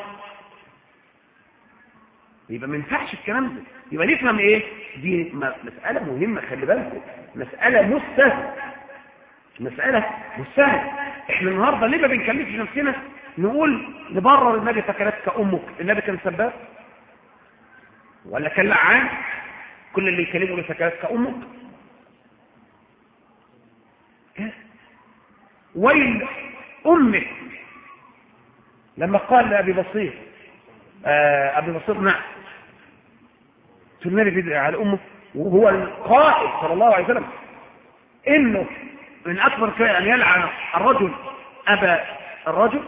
يبقى ما ينفعش الكلام ده. يبقى نفهم ايه دي؟ مسألة مهمة، خلي بالكم، مسألة مش سهلة، مسألة مش سهلة. احنا النهارده ليه ما بنكلفش نفسنا نقول نبرر النبي فكرتك امك؟ النبي كان سباب ولا كان لعان؟ كل اللي يكلمه لفكرتك امك ويل امك لما قال لابي بصير آه ابي بصير نعم النبي بيدعي على امه، وهو القائد صلى الله عليه وسلم انه من اكبر شيء ان يلعن الرجل ابا الرجل،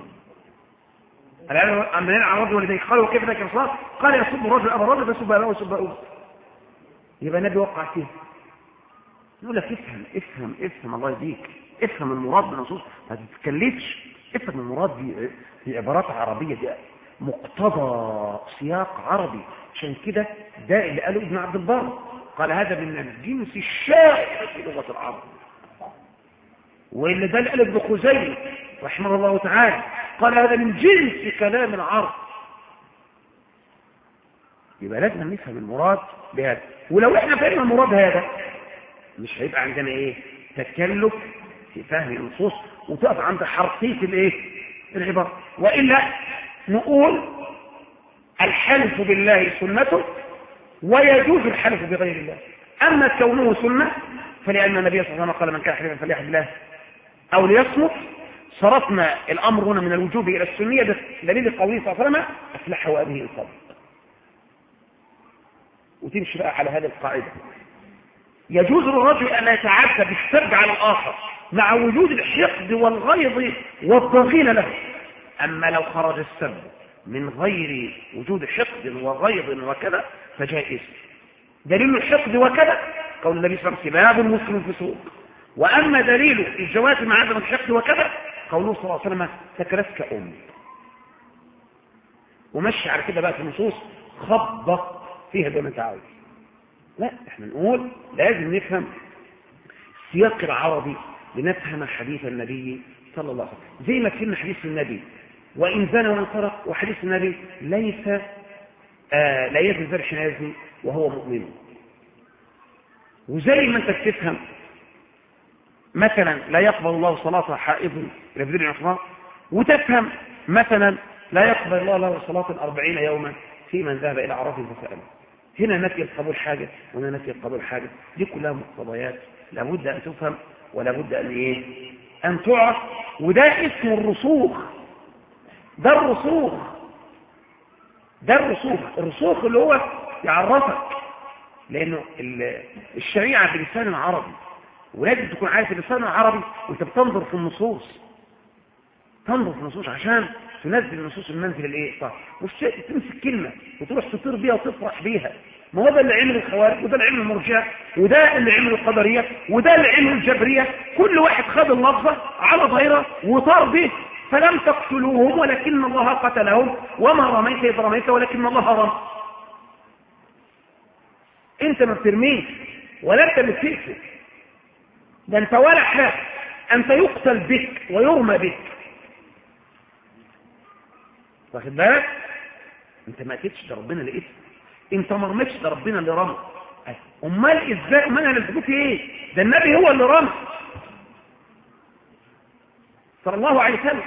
أما يلعن الرجل والديه. قالوا وكيف ذاك الصلاة؟ قال يسب الرجل ابا الرجل فيسب اباه ويسب ابوه. يبقى النبي وقع فيه. يقول لك افهم افهم افهم الله يهديك، افهم المراد بالنصوص، ما تتكلفش، افهم المراد دي في عبارات عربيه، دي مقتضى سياق عربي. عشان كده ده اللي قاله ابن عبد البر، قال هذا من الجنس الشائع في لغه العرب. واللي ده اللي قاله ابن خزيمه رحمه الله تعالى، قال هذا من جنس كلام العرب. يبقى لازم نفهم المراد بهذا، ولو احنا فهمنا المراد هذا مش هيبقى عندنا ايه تكلف في فهم النصوص وتقف عند حرفيه الايه العباره. والا نقول الحلف بالله سنته ويجوز الحلف بغير الله. اما كونه سنه فلان النبي صلى الله عليه وسلم قال من كان حلفا فليحلف بالله او ليصمت. صرفنا الامر هنا من الوجوب الى السنيه بدليل قوله صلى الله عليه وسلم افلح وابه ان صدق. وتمشي بقى على هذه القاعده. يجوز للرجل ان يتعدى بالسب على الاخر مع وجود الحقد والغيظ والضغين له. اما لو خرج السب من غير وجود حقد وغيظ وكذا فجائز. دليل الحقد وكذا قول النبي صلى الله عليه وسلم سباب المسلم فسوق. واما دليل الجواز مع عدم الحقد وكذا قوله صلى الله عليه وسلم سكرتك امي. ومشي على كده بقى في النصوص خبط فيها دون تعاوز. لا، احنا نقول لازم نفهم السياق العربي لنفهم حديث النبي صلى الله عليه وسلم. زي ما فهمنا حديث النبي وإن زنى وإن سرق، وحديث النبي ليس آه لا يزني الزاني حين يزني وهو مؤمن. وزي ما انت بتفهم مثلا لا يقبل الله صلاة حائض إلى بدون عصمة، وتفهم مثلا لا يقبل الله له صلاة أربعين يوما في من ذهب إلى عرفه فسأله. هنا نفي القبول حاجة وهنا نفي القبول حاجة. دي كلها مقتضيات لابد أن تفهم ولابد أن إيه أن تعرف. وده اسم الرسوخ. ده الرسوخ ده الرسوخ الرسوخ اللي هو يعرفك، لأنه الشريعة بلسان عربي، ولازم تكون عارف اللسان العربي وانت بتنظر في النصوص، تنظر في النصوص عشان تنزل النصوص المنزل الايه صح. مش تمسك كلمه وتروح تطير بيها وتفرح بيها. ما هو ده اللي عمل الخوارج، وده اللي عمل المرجئه، وده اللي عمل القدريه، وده اللي عمل الجبريه. كل واحد خد اللفظه على ظاهره وطار به. فلم تقتلوهم ولكن الله قتلهم وما رميت إذ رميت ولكن الله رمى. انت ما بترميش ولا انت بتقتل، ده انت ولا حاجه، انت يقتل بك ويرمى بك. واخد بالك؟ انت ما قتلتش، ده ربنا اللي قتل. انت ما رميتش، ده ربنا اللي رمى. امال ازاي؟ امال انا لازمتي ايه؟ ده النبي هو اللي رمى صلى الله عليه وسلم.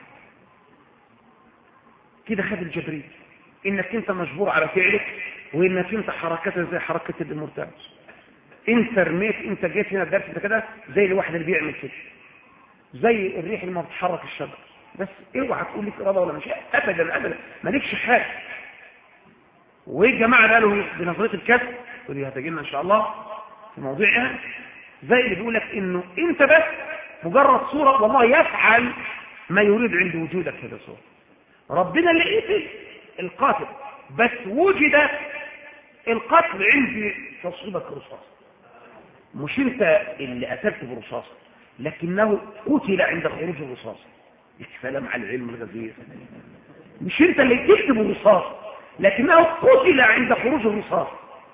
كده خد الجبريل انك انت مجبور على فعلك، وانك انت حركتك زي حركه المرتاج. انت رميت، انت جيت هنا الدرس ده كده زي الواحد اللي بيعمل كده، زي الريح اللي ما بتحرك الشجر. بس اوعى تقول لك اراده ولا مش ابدا ابدا، مالكش حاجه. وايه الجماعه قالوا بنظريه الكسب، ودي هتجي لنا ان شاء الله في موضوعها، زي اللي بيقول لك انه انت بس مجرد صوره، والله يفعل ما يريد عند وجودك هذا صوره. ربنا اللي قتل القاتل، بس وجد القتل عند تصويبك رصاص، مش انت اللي قتلت برصاص، لكنه قتل عند خروج الرصاص. الكلام على العلم الغزير، مش انت اللي تكتب الرصاص، لكنه قتل عند خروج الرصاص.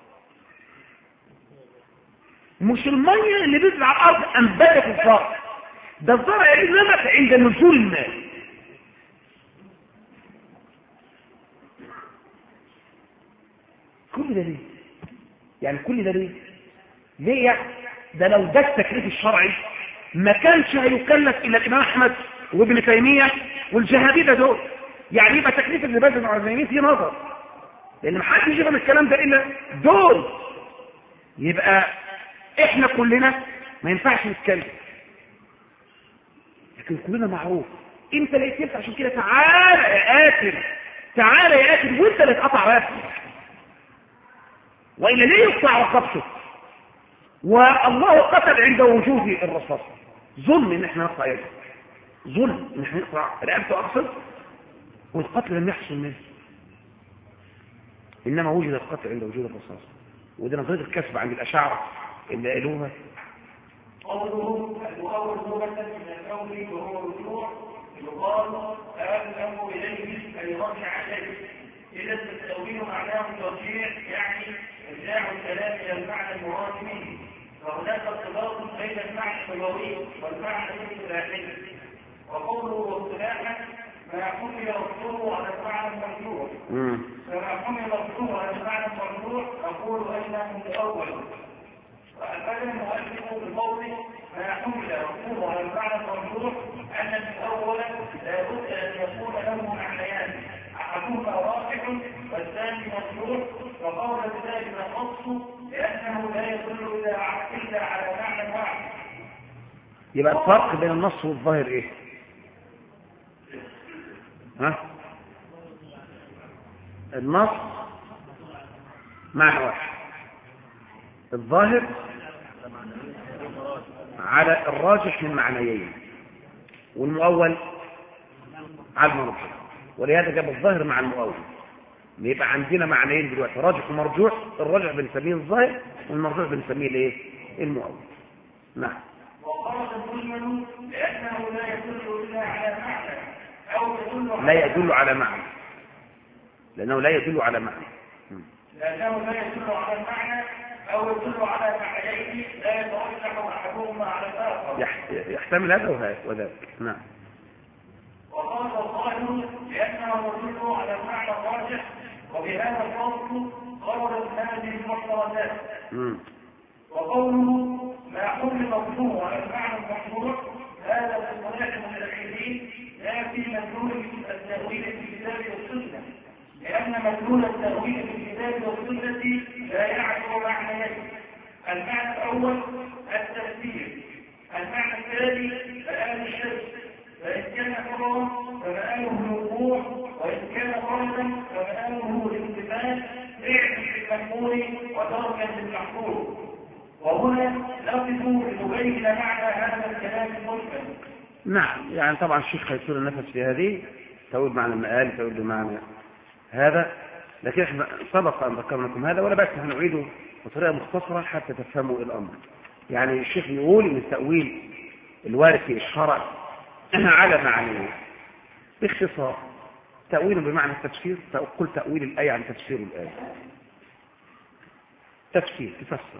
مش الميه اللي بينزل على الارض انبتت الزرع، ده الزرع اللي نبت عند نزول الماء. كل ده ليه؟ يعني كل ده ليه؟ ليه يعني؟ ده لو ده التكليف الشرعي ما كانش هيكلف الا الامام احمد وابن تيميه والجهابذه دول. يعني يبقى تكليف ابن باز وعثيمين فيه نظر، لان ما حدش يفهم الكلام ده الا دول. يبقى احنا كلنا ما ينفعش نتكلم، لكن كلنا معروف انت اللي يتكلم. عشان كده تعالى يا قاتل، تعالى يا قاتل، وانت اللي تقطع راسك، والا ليه يقطع رقبته؟ والله قتل عند وجود الرصاص. ظلم ان احنا نقطع يده، ظلم ان احنا نقطع رقبته اقصد، والقتل لم يحصل منه، انما وجد القتل عند وجود الرصاص. وده نظريه الكسب عند الاشاعره اللي قالوها. قوله المؤول لغة من الأول وهو رجوع، يقال أعاد الأمر إليه أي رجع عليه. إذا التأويل معناه الترجيع، يعني إرجاع الكلام إلى المعنى المراد منه، فهناك ارتباط بين المعنى اللغوي والمعنى الاصطلاحي. وقوله واصطلاحا ما حمل لفظه على المعنى المرجوع، فما حمل لفظه على المعنى المرجوع أقول أنه مؤول. وأفاد المؤلف بقوله ما حمل لفظه على المعنى المرجوع أن الأول لا بد أن يكون له معنيان، أحدهما راجح والثاني مرجوح، وقول ذلك النص لأنه لا يدل إلا على معنى واحد. يبقى الفرق بين النص والظاهر ايه؟ ها؟ النص معنى واحد، الظاهر على الراجح من معنيين، والمؤول على المرجوح. ولهذا جاب الظاهر مع المؤول، يبقى عندنا معنيين دلوقتي، راجح ومرجوح. الراجح بنسميه الظاهر، والمرجوح بنسميه الايه؟ المؤول. نعم. وقال المجمل لأنه لا يدل إلا على معنى أو يدل على لا يدل على معنى، لأنه لا يدل على معنى لأنه لا يدل على المعنى أو يدل على معنيين لا يترجح أحدهما على الآخر، يحتمل هذا وذاك. نعم. وقال الظاهر لأنه يدل على المعنى الراجح، وبهذا الفصل قولت هذه المحترزات. وقوله ما حمل لفظه على المعنى المشروع، هذا في صلاح المتأخرين لا في مدلول التأويل في الكتاب والسنة، لأن مدلول التأويل في الكتاب والسنة لا يعرف معنيين: المعنى الأول التفسير، المعنى الثاني بيان الشيء، فإن كان حرا فمآله الوقوع، وإن كان فردا فمآله الانتفاع، فعل بالمأمور وتركا بالمحظور. وهنا نقف لنبين معنى هذا الكلام المجمل. نعم، يعني طبعا الشيخ هيطول النفس في هذه، تقول معنى المآل، تقول بمعنى هذا، لكن احنا سبق أن ذكرنا لكم هذا، ولا بأس نحن نعيده بطريقة مختصرة حتى تفهموا الأمر. يعني الشيخ يقول إن التأويل الوارد في الشرع على معنى باختصار: تأويل بمعنى التفسير، قل تأويل الآية عن تفسير الآية. تأويل بمعنى التفسير، تأويل بمعنى التفسير، تأويل بمعنى التفسير، تأويل بمعنى التفسير، تأويل بمعنى التفسير، تأويل بمعنى التفسير، تأويل بمعنى التفسير، تأويل بمعنى التفسير، تفسير تفسر،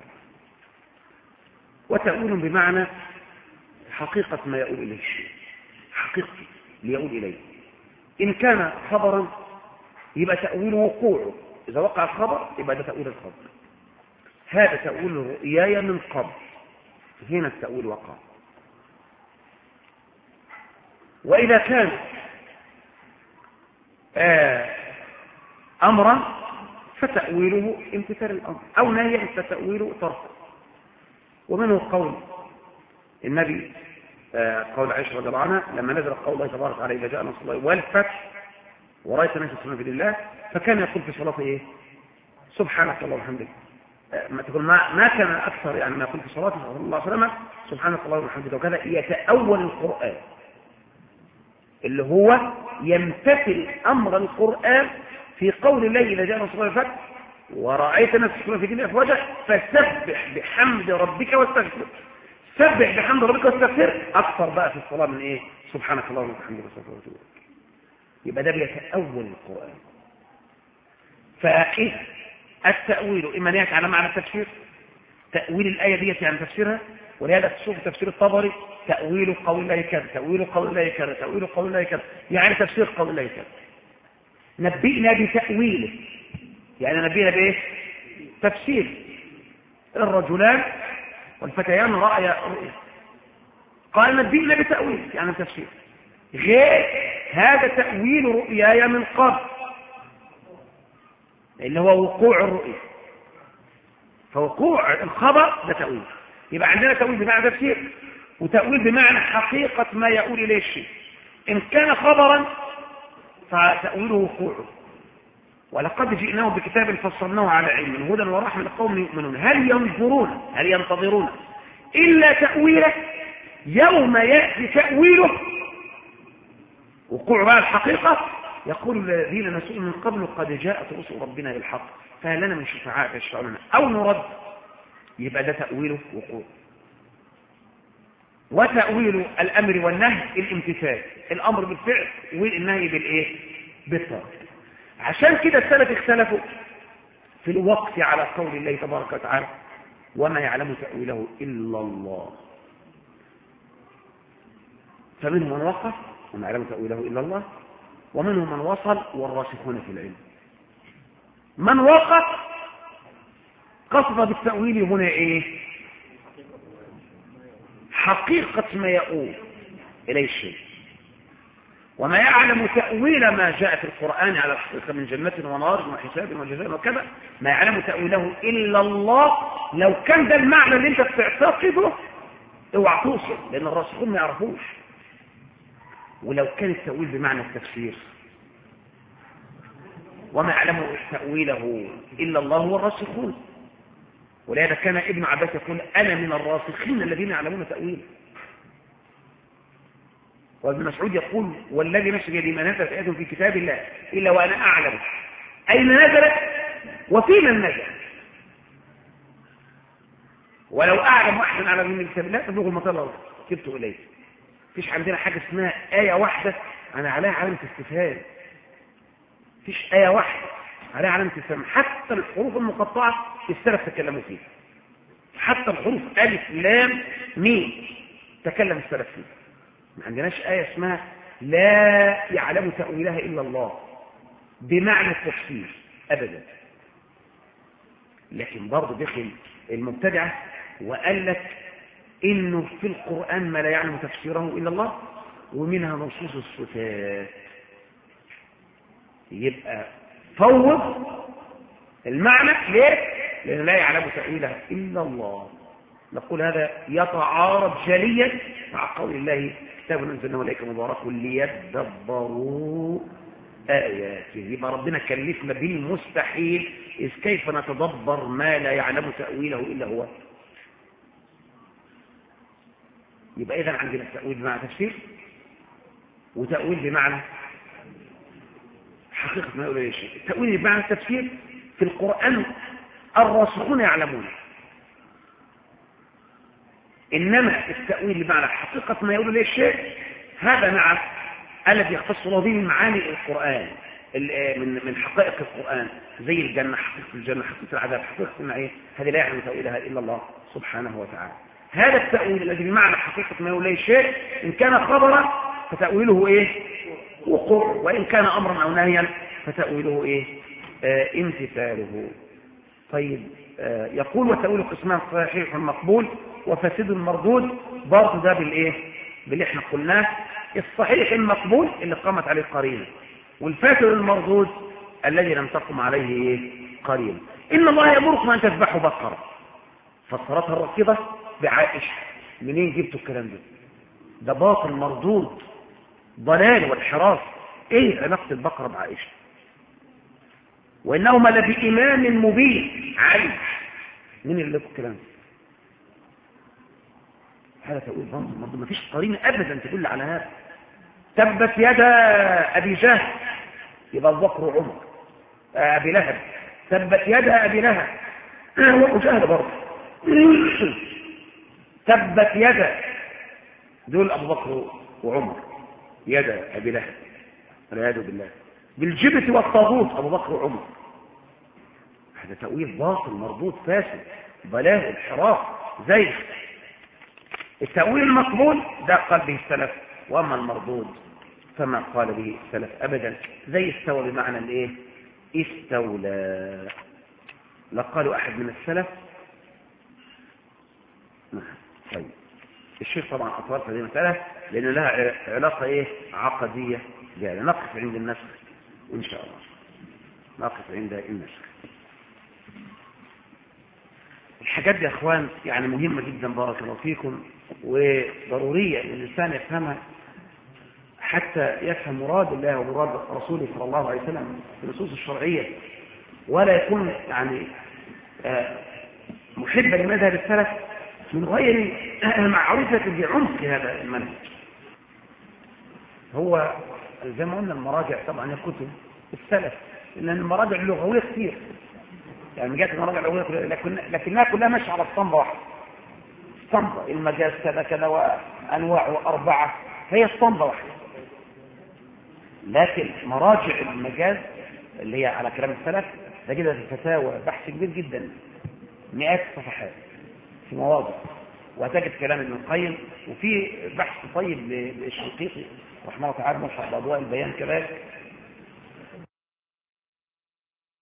وتأويل بمعنى حقيقة ما يؤول إليه الشيء، حقيقة ليؤول إليه. إن كان خبرا يبقى تأويل وقوعه، إذا وقع الخبر يبقى ده تأويل الخبر. هذا تأويل رؤياي من قبل، هنا التأويل وقع. وإذا كان آه أمرا فتأويله امتثال الأمر، أو نهيا فتأويله تركه. ومنه قول النبي آه قول عائشة رضي الله عنها لما نزل قول الله تبارك وتعالى إذا جاء نصر الله والفتح ورأيت الناس يصلون في الله، فكان يقول في صلاته إيه؟ سبحانك اللهم وبحمدك. ما تقول ما ما كان أكثر يعني ما يقول في صلاته صلى الله عليه وسلم سبحانك اللهم وبحمدك، وكذا يتأول القرآن اللي هو يمتثل أمر القرآن في قول الله إذا جاء نصر الله والفتح ورأيت الناس يصلون في الله أفواجا فسبح بحمد ربك واستغفر. سبح بحمد ربك واستغفر أكثر بقى في الصلاة من إيه؟ سبحانك اللهم وبحمدك واستغفر. يبقى ده بيتأول القرآن. فإيه التأويل؟ إما يأتي على معنى التفسير، تأويل الآية ديت يعني تفسيرها، ولهذا تشوف تفسير الطبري تأويل قول الله كذا، تأويل قول الله كذا، تأويل قول الله كذا، يعني تفسير قول الله كذا. نبئنا بتأويله، يعني نبئنا بإيه؟ تفسير. الرجلان والفتيان رأيا رؤيا، قال نبئنا بتأويل يعني تفسير. غير هذا تأويل رؤياي من قبل اللي هو وقوع الرؤيا، فوقوع الخبر ده تأويل. يبقى عندنا تأويل بمعنى تفسير، وتأويل بمعنى حقيقة ما يؤول إليه الشيء. إن كان خبرا فتأويله وقوعه. ولقد جئناه بكتاب فصلناه على علم هدى ورحمة لقوم يؤمنون هل ينظرون هل ينتظرون إلا تأويله يوم يأتي تأويله وقوع بقى الحقيقة يقول الذين نسوا من قبل قد جاءت رسل ربنا بالحق فهل لنا من شفعاء يشفعون أو نرد، يبقى ده تأويله وقوع. وتأويل الأمر والنهي الامتثال، الأمر بالفعل والنهي بالإيه؟ بالترك. عشان كده السلف اختلفوا في الوقت على قول الله تبارك وتعالى وما يعلم تأويله إلا الله. فمنهم من وقف وما يعلم تأويله إلا الله، ومنهم من وصل والراسخون في العلم. من وقف قصد بالتأويل هنا إيه؟ حقيقة ما يؤول إليه الشيء. وما يعلم تأويل ما جاء في القرآن على الحقيقة من جنة ونار وحساب وجزاء وكذا، ما يعلم تأويله إلا الله. لو كان ده المعنى اللي انت بتعتقده اوعى توصل، لأن الراسخون ما يعرفوش. ولو كان التأويل بمعنى التفسير وما يعلم تأويله إلا الله هو الراسخون. ولهذا كان ابن عباس يقول أنا من الراسخين الذين يعلمون تأويله. وابن مسعود يقول والذي نفسي بيده ما نزلت آية في كتاب الله إلا وأنا أعلم أين نزلت وفيما نزلت، ولو أعلم أحسن أعلم من كتاب الله تبلغ المطلع كتبت إليه. فيش عندنا حاجة اسمها آية واحدة أنا عليها علامة استفهام. فيش آية واحدة عليها علامة استفهام. حتى الحروف المقطعة السلف تكلموا فيها، حتى الحروف ألف لام ميم تكلم السلف فيها. ما عندناش آية اسمها لا يعلم تأويلها إلا الله بمعنى التفسير أبدا. لكن برضه دخل المبتدعة وقال لك إنه في القرآن ما لا يعلم تفسيره إلا الله، ومنها نصوص الصفات. يبقى فوض المعنى ليه؟ لأنه لا يعلم تأويلها إلا الله. نقول هذا يتعارض جليا مع قول الله كتاب أنزلناه إليك مبارك ليدبروا آياته. يبقى ربنا كلفنا بالمستحيل، إذ كيف نتدبر ما لا يعلم تأويله إلا هو. يبقى إذن عندنا التأويل بمعنى تفسير، وتأويل بمعنى حقيقة ما يقول لي شيء. التأويل بمعنى التفسير في القرآن الراسخون يعلمون، إنما التأويل بمعنى حقيقة ما يقول لي الشيء هذا نعم الذي يختص الله به معاني القرآن من من حقائق القرآن زي الجنة، حقيقة الجنة، حقيقة العذاب، حقيقة النعيم، هذه لا يعلم تأويلها إلا الله سبحانه وتعالى. هذا التأويل الذي بمعنى حقيقة ما يولي شيء إن كان خبرا فتأويله إيه؟ وقوع، وإن كان أمرا أو نهيا فتأويله إيه؟ آه امتثاله. طيب آه يقول وتأويل قسمان صحيح مقبول وفاسد مردود، برضه ده بالإيه؟ باللي احنا قلناه. الصحيح المقبول اللي قامت عليه قرينه، والفاسد المردود الذي لم تقم عليه إيه؟ قرينه. إن الله يأمركم أن تذبحوا بقرة، فسرتها الرافضة بعائشة. منين جبتوا الكلام ده؟ ده باطل مردود، ضلال والحراس. ايه علاقة البقرة بعائشة؟ وإنهما لبإمام مبين. علي مين اللي لكم الكلام ده؟ هذا تقول باطل مردود، ما فيش قرينة أبدا تدل على هذا. تبت يدا أبي جهل، يبقى أبو بكر وعمر. أبي لهب، تبت يدا أبي لهب وأبو جهل برضه. تبت يدا، دول أبو بكر وعمر، يدا أبي لهب والعياذ بالله. بالجبت والطاغوت أبو بكر وعمر. هذا تأويل باطل مردود فاسد، ضلال انحراف زيغ. التأويل المقبول ده قال به السلف، وأما المردود فما قال به السلف أبدا. زي استوى بمعنى الايه؟ استولى. لا قالوا أحد من السلف. طيب الشيخ طبعا أطول في هذه المسألة لأن لها علاقة إيه؟ عقدية جاية. نقف عند النسخ إن شاء الله، نقف عند النسخ. الحاجات دي يا أخوان يعني مهمة جدا، بارك الله فيكم، وضرورية أن الإنسان يفهمها حتى يفهم مراد الله ومراد رسوله صلى الله عليه وسلم في النصوص الشرعية، ولا يكون يعني محبا لمذهب السلف من غير معرفة بعمق هذا المنهج. هو زي ما قلنا المراجع طبعا الكتب السلف، لأن المراجع اللغوية كثير، يعني جاءت المراجع اللغوية لكن لكنها كلها ماشية على اسطمبة واحدة. اسطمبة المجاز كذا كذا وأنواع أربعة، هي اسطمبة واحدة. لكن مراجع المجاز اللي هي على كلام السلف تجدها في الفتاوى بحث كبير جدا، مئات الصفحات في مواضع، وهتجد كلام ابن القيم، وفي بحث طيب للشنقيطي رحمه الله تعالى ملحق بأضواء البيان كذلك